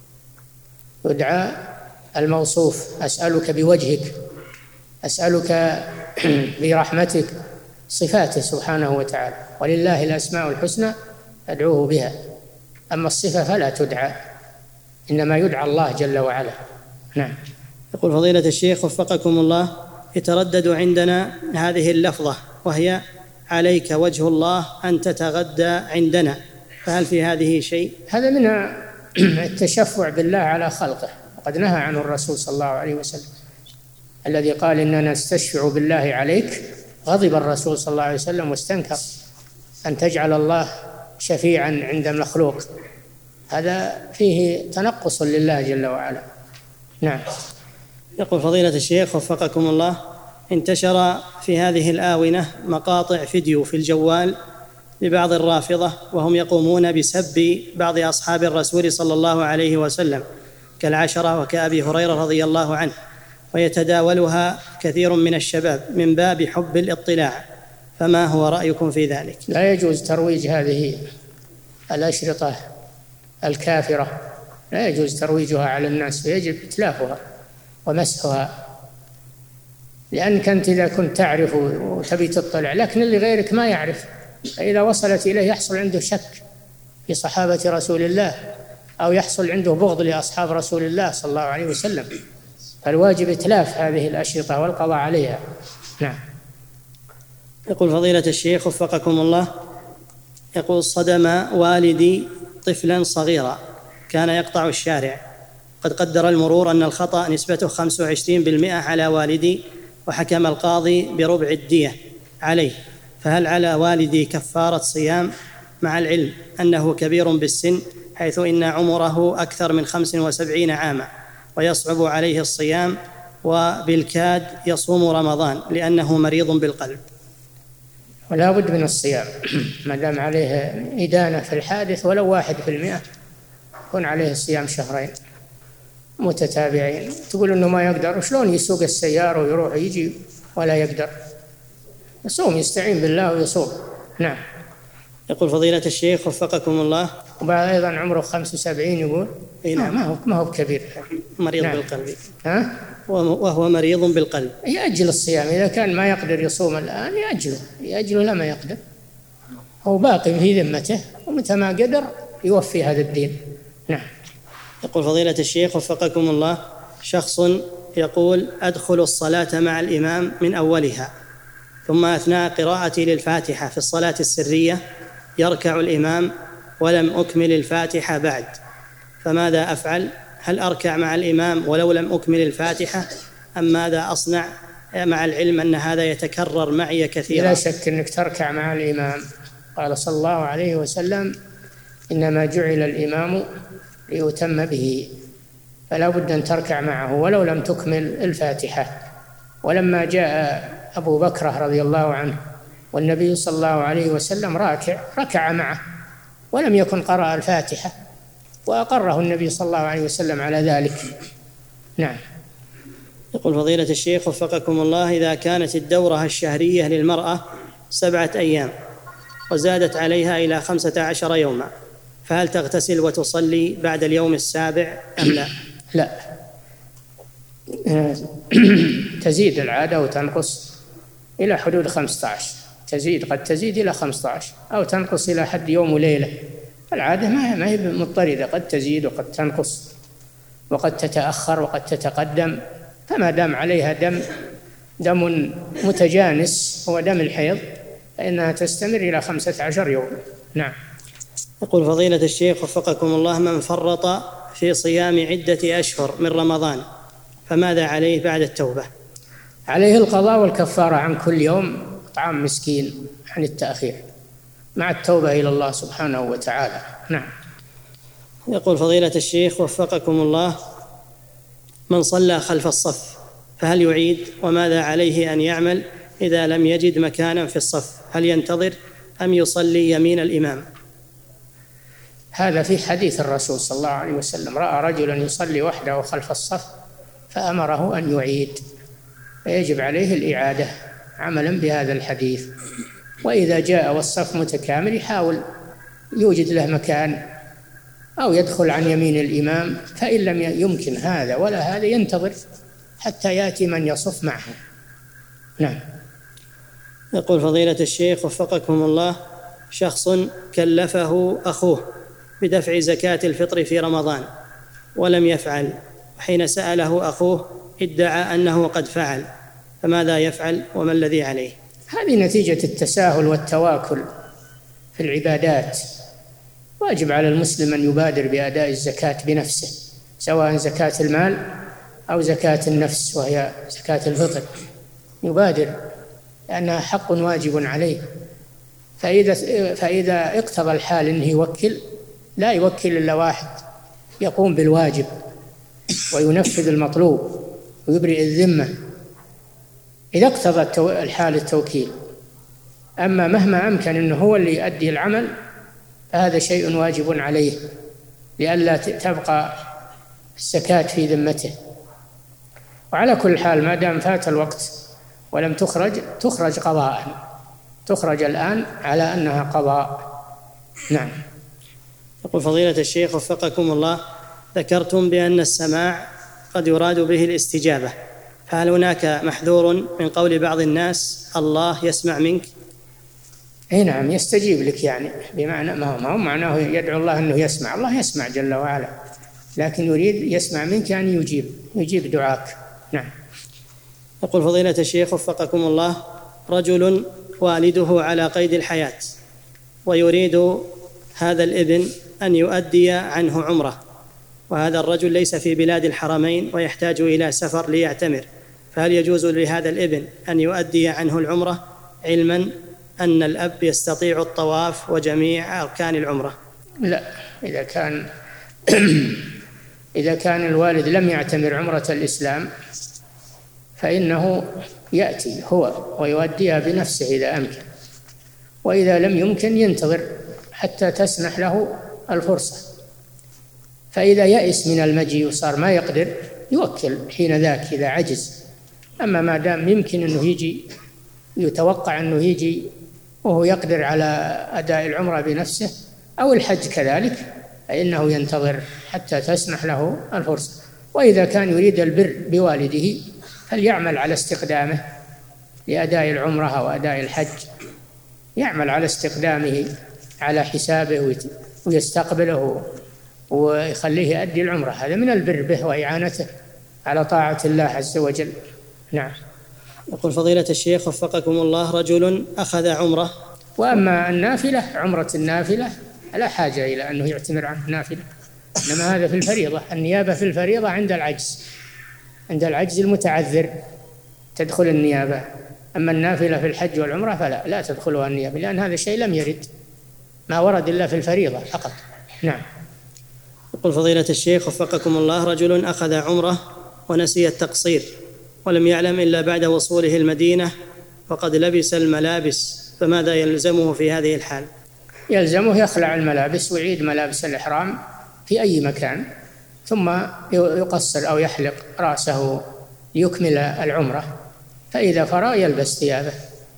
يدعى الموصوف: أسألك بوجهك، أسألك برحمتك، صفاته سبحانه وتعالى، ولله الأسماء الحسنى أدعوه بها. أما الصفة فلا تدعى، إنما يدعى الله جل وعلا. نعم. يقول فضيلة الشيخ وفقكم الله: يتردد عندنا هذه اللفظة وهي عليك وجه الله أن تتغدى عندنا، فهل في هذه شيء؟ هذا من التشفع بالله على خلقه، وقد نهى عنه الرسول صلى الله عليه وسلم الذي قال إننا نستشفع بالله عليك. غضب الرسول صلى الله عليه وسلم واستنكر أن تجعل الله شفيعا عند المخلوق، هذا فيه تنقص لله جل وعلا. نعم. يقول فضيلة الشيخ وفقكم الله: انتشر في هذه الآونة مقاطع فيديو في الجوال لبعض الرافضة وهم يقومون بسب بعض أصحاب الرسول صلى الله عليه وسلم كالعشرة وكأبي هريرة رضي الله عنه، ويتداولها كثير من الشباب من باب حب الاطلاع، فما هو رأيكم في ذلك؟ لا يجوز ترويج هذه الأشرطة الكافرة، لا يجوز ترويجها على الناس، ويجب إتلافها ومسحها، لأنك أنت إذا كنت تعرف وتبي تطلع، لكن اللي غيرك ما يعرف، فإذا وصلت إليه يحصل عنده شك في صحابة رسول الله، أو يحصل عنده بغض لأصحاب رسول الله صلى الله عليه وسلم، فالواجب إتلاف هذه الأشرطة والقضاء عليها. نعم. يقول فضيلة الشيخ وفقكم الله: يقول صدم والدي طفلا صغيرا كان يقطع الشارع، قد قدر المرور أن الخطأ نسبته خمسة وعشرين بالمئة على والدي، وحكم القاضي بربع الدية عليه، فهل على والدي كفارة صيام، مع العلم أنه كبير بالسن حيث إن عمره أكثر من خمس وسبعين عاما ويصعب عليه الصيام، وبالكاد يصوم رمضان لأنه مريض بالقلب؟ ولا بد من الصيام ما دام عليه إدانة في الحادث ولو واحد في المئة، يكون عليه الصيام شهرين متتابعين. تقول إنه ما يقدر، شلون يسوق السيارة ويروح ويجي ولا يقدر؟ يصوم، يستعين بالله ويصوم. نعم. يقول فضيلة الشيخ وفقكم الله: وبعد أيضا عمره خمس وسبعين يقول نعم. ما هو ما هو كبير، مريض نعم. بالقلب. ها؟ وهو مريض بالقلب. يأجل الصيام إذا كان ما يقدر يصوم الآن، يأجله يأجله لما يقدر، هو باقي في ذمته، ومتى ما قدر يوفي هذا الدين. نعم. يقول فضيلة الشيخ وفقكم الله: شخص يقول أدخل الصلاة مع الإمام من أولها، ثم أثناء قراءتي للفاتحة في الصلاة السرية يركع الإمام ولم أكمل الفاتحة بعد، فماذا أفعل؟ هل أركع مع الإمام ولو لم أكمل الفاتحة، أم ماذا أصنع، مع العلم أن هذا يتكرر معي كثيرا؟ لا شك أنك تركع مع الإمام، قال صلى الله عليه وسلم: إنما جعل الإمام ليتم به، فلا بد أن تركع معه ولو لم تكمل الفاتحة. ولما جاء أبو بكر رضي الله عنه والنبي صلى الله عليه وسلم راكع، ركع معه ولم يكن قرأ الفاتحة، وأقره النبي صلى الله عليه وسلم على ذلك. نعم. يقول فضيلة الشيخ وفقكم الله: إذا كانت الدورة الشهرية للمرأة سبعة أيام وزادت عليها إلى خمسة عشر يوما، فهل تغتسل وتصلي بعد اليوم السابع أم لا؟ لا، تزيد العادة وتنقص إلى حدود خمسة عشر، تزيد، قد تزيد إلى خمسة عشر أو تنقص إلى حد يوم وليلة. العادة ما هي مضطردة، قد تزيد وقد تنقص وقد تتأخر وقد تتقدم. فما دام عليها دم دم متجانس هو دم الحيض فإنها تستمر إلى خمسة عشر يوم. نعم. يقول فضيلة الشيخ وفقكم الله: من فرط في صيام عدة أشهر من رمضان فماذا عليه بعد التوبة؟ عليه القضاء والكفارة عن كل يوم طعام مسكين عن التأخير مع التوبة إلى الله سبحانه وتعالى. نعم. يقول فضيلة الشيخ وفقكم الله: من صلى خلف الصف فهل يعيد؟ وماذا عليه أن يعمل إذا لم يجد مكانا في الصف؟ هل ينتظر أم يصلي يمين الإمام؟ هذا في حديث الرسول صلى الله عليه وسلم: رأى رجلا يصلي وحده خلف الصف فأمره أن يعيد، فيجب عليه الإعادة عملا بهذا الحديث. وإذا جاء والصف متكامل يحاول يوجد له مكان أو يدخل عن يمين الإمام، فإن لم يمكن هذا ولا هذا ينتظر حتى يأتي من يصف معه. نعم. يقول فضيلة الشيخ وفقكم الله: شخص كلفه أخوه بدفع زكاة الفطر في رمضان ولم يفعل، وحين سأله أخوه ادعى أنه قد فعل، فماذا يفعل وما الذي عليه؟ هذه نتيجة التساهل والتواكل في العبادات. واجب على المسلم أن يبادر بأداء الزكاة بنفسه، سواء زكاة المال أو زكاة النفس وهي زكاة الفطر، يبادر لأنها حق واجب عليه. فإذا, فإذا اقتضى الحال أنه يوكل، لا يوكل إلا واحد يقوم بالواجب وينفذ المطلوب ويبرئ الذمة إذا اقتضى الحال التوكيل. أما مهما أمكن أنه هو اللي يؤدي العمل فهذا شيء واجب عليه لئلا تبقى الزكاة في ذمته. وعلى كل حال ما دام فات الوقت ولم تخرج تخرج قضاء، تخرج الآن على أنها قضاء. نعم. يقول فضيلة الشيخ وفقكم الله: ذكرتم بأن السماع قد يراد به الاستجابة، فهل هناك محذور من قول بعض الناس الله يسمع منك؟ اي نعم، يستجيب لك، يعني بمعنى ما هو, ما هو معناه يدعو الله أنه يسمع، الله يسمع جل وعلا، لكن يريد يسمع منك يعني يجيب يجيب دعاك. نعم. يقول فضيلة الشيخ وفقكم الله: رجل والده على قيد الحياة ويريد هذا الابن أن يؤدي عنه عمره، وهذا الرجل ليس في بلاد الحرمين ويحتاج إلى سفر ليعتمر، فهل يجوز لهذا الابن أن يؤدي عنه العمرة علما أن الأب يستطيع الطواف وجميع أركان العمرة؟ لا، إذا كان إذا كان الوالد لم يعتمر عمرة الإسلام فإنه يأتي هو ويؤديها بنفسه إذا أمكن، وإذا لم يمكن ينتظر حتى تسنح له الفرصة. فإذا يأس من المجيء وصار ما يقدر يوكل حين ذاك إذا عجز. أما ما دام يمكن أنه يجي، يتوقع أنه يجي وهو يقدر على أداء العمرة بنفسه أو الحج كذلك، فإنه ينتظر حتى تسنح له الفرصة. وإذا كان يريد البر بوالده فليعمل على استقدامه لأداء العمرة أو أداء الحج، يعمل على استقدامه على حسابه ويستقبله ويخليه يؤدي العمرة، هذا من البر به وإعانته على طاعة الله عز وجل. نعم. يقول فضيلة الشيخ وفقكم الله: رجل أخذ عمرة، وأما النافلة عمرة النافلة لا حاجة إلى أنه يعتمر عنه نافلة، إنما هذا في الفريضة. النيابة في الفريضة عند العجز، عند العجز المتعذر تدخل النيابة، أما النافلة في الحج والعمرة فلا لا تدخلها النيابة، لأن هذا الشيء لم يرد، ما ورد إلا في الفريضة فقط. نعم. يقول فضيلة الشيخ وفقكم الله: رجل أخذ عمرة ونسي التقصير ولم يعلم إلا بعد وصوله المدينة وقد لبس الملابس، فماذا يلزمه في هذه الحال؟ يلزمه يخلع الملابس ويعيد ملابس الإحرام في أي مكان، ثم يقصر أو يحلق رأسه ليكمل العمرة، فإذا فرغ يلبس ثيابه،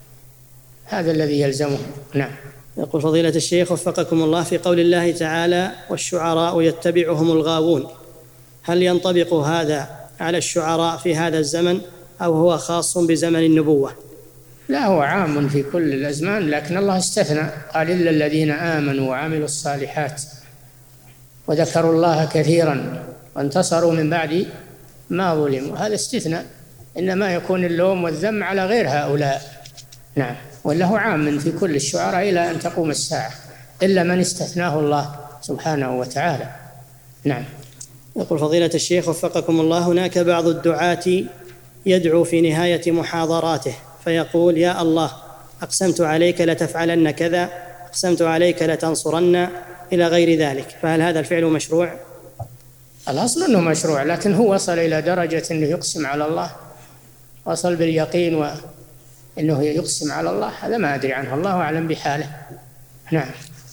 هذا الذي يلزمه. نعم. يقول فضيلة الشيخ وفقكم الله: في قول الله تعالى والشعراء يتبعهم الغاوون، هل ينطبق هذا على الشعراء في هذا الزمن أو هو خاص بزمن النبوة؟ لا، هو عام في كل الأزمان، لكن الله استثنى قال إلا الذين آمنوا وعملوا الصالحات وذكروا الله كثيرا وانتصروا من بعد ما ظلموا. هذا استثناء، إنما يكون اللوم والذم على غير هؤلاء. نعم، وله عام في كل الشعراء إلى أن تقوم الساعة، إلا من استثناه الله سبحانه وتعالى. نعم. يقول فضيلة الشيخ وفقكم الله: هناك بعض الدعاة يدعو في نهاية محاضراته فيقول: يا الله أقسمت عليك لتفعلن كذا، أقسمت عليك لتنصرن، إلى غير ذلك، فهل هذا الفعل مشروع؟ الأصل أنه مشروع، لكن هو وصل إلى درجة أنه يقسم على الله، وصل باليقين وأنه يقسم على الله، هذا ما أدري عنه، الله أعلم بحاله. نعم.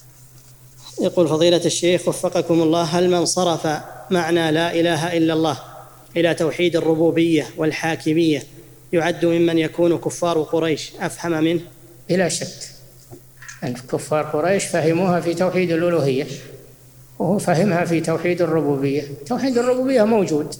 يقول فضيلة الشيخ وفقكم الله: هل من صرف معنى لا إله إلا الله إلى توحيد الربوبية والحاكمية يعد ممن يكون كفار قريش أفهم منه؟ بلا شك أن كفار قريش فهموها في توحيد الألوهية، وهو فهمها في توحيد الربوبية. توحيد الربوبية موجود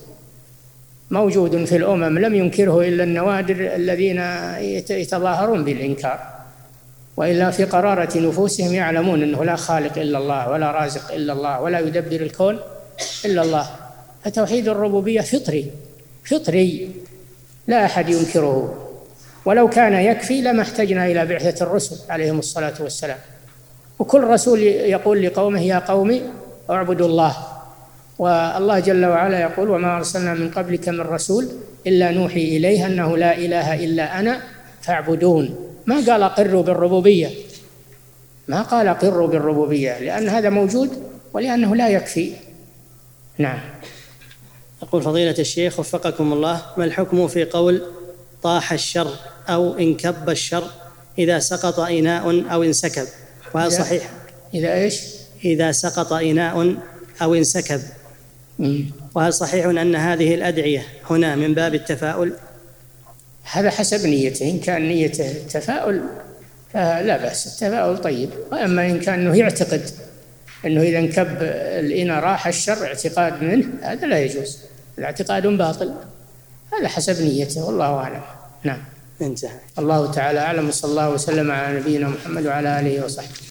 موجود في الأمم، لم ينكره إلا النوادر الذين يتظاهرون بالإنكار، وإلا في قرارة نفوسهم يعلمون أنه لا خالق إلا الله ولا رازق إلا الله ولا يدبر الكون إلا الله. فتوحيد الربوبية فطري فطري لا أحد ينكره، ولو كان يكفي لما احتجنا إلى بعثة الرسل عليهم الصلاة والسلام، وكل رسول يقول لقومه: يا قوم اعبدوا الله. والله جل وعلا يقول: وما أرسلنا من قبلك من رسول إلا نوحي إليه أنه لا إله إلا أنا فاعبدون. ما قال أقروا بالربوبية، ما قال أقروا بالربوبية، لأن هذا موجود ولأنه لا يكفي. نعم. يقول فضيلة الشيخ وفقكم الله: ما الحكم في قول طاح الشر أو انكب الشر إذا سقط إناء أو انسكب؟ وهل صحيح؟ إذا إيش؟ إذا سقط إناء أو انسكب. وهل صحيح أن هذه الأدعية هنا من باب التفاؤل؟ هذا حسب نيته، إن كان نيته التفاؤل فلا بأس، التفاؤل طيب. وأما إن كان أنه يعتقد أنه إذا انكب الإناء راح الشر اعتقاد منه، هذا لا يجوز، الاعتقاد باطل، هذا حسب نيته، والله أعلم. نعم. انتهى. الله تعالى أعلم، صلى الله وسلم على نبينا محمد وعلى آله وصحبه.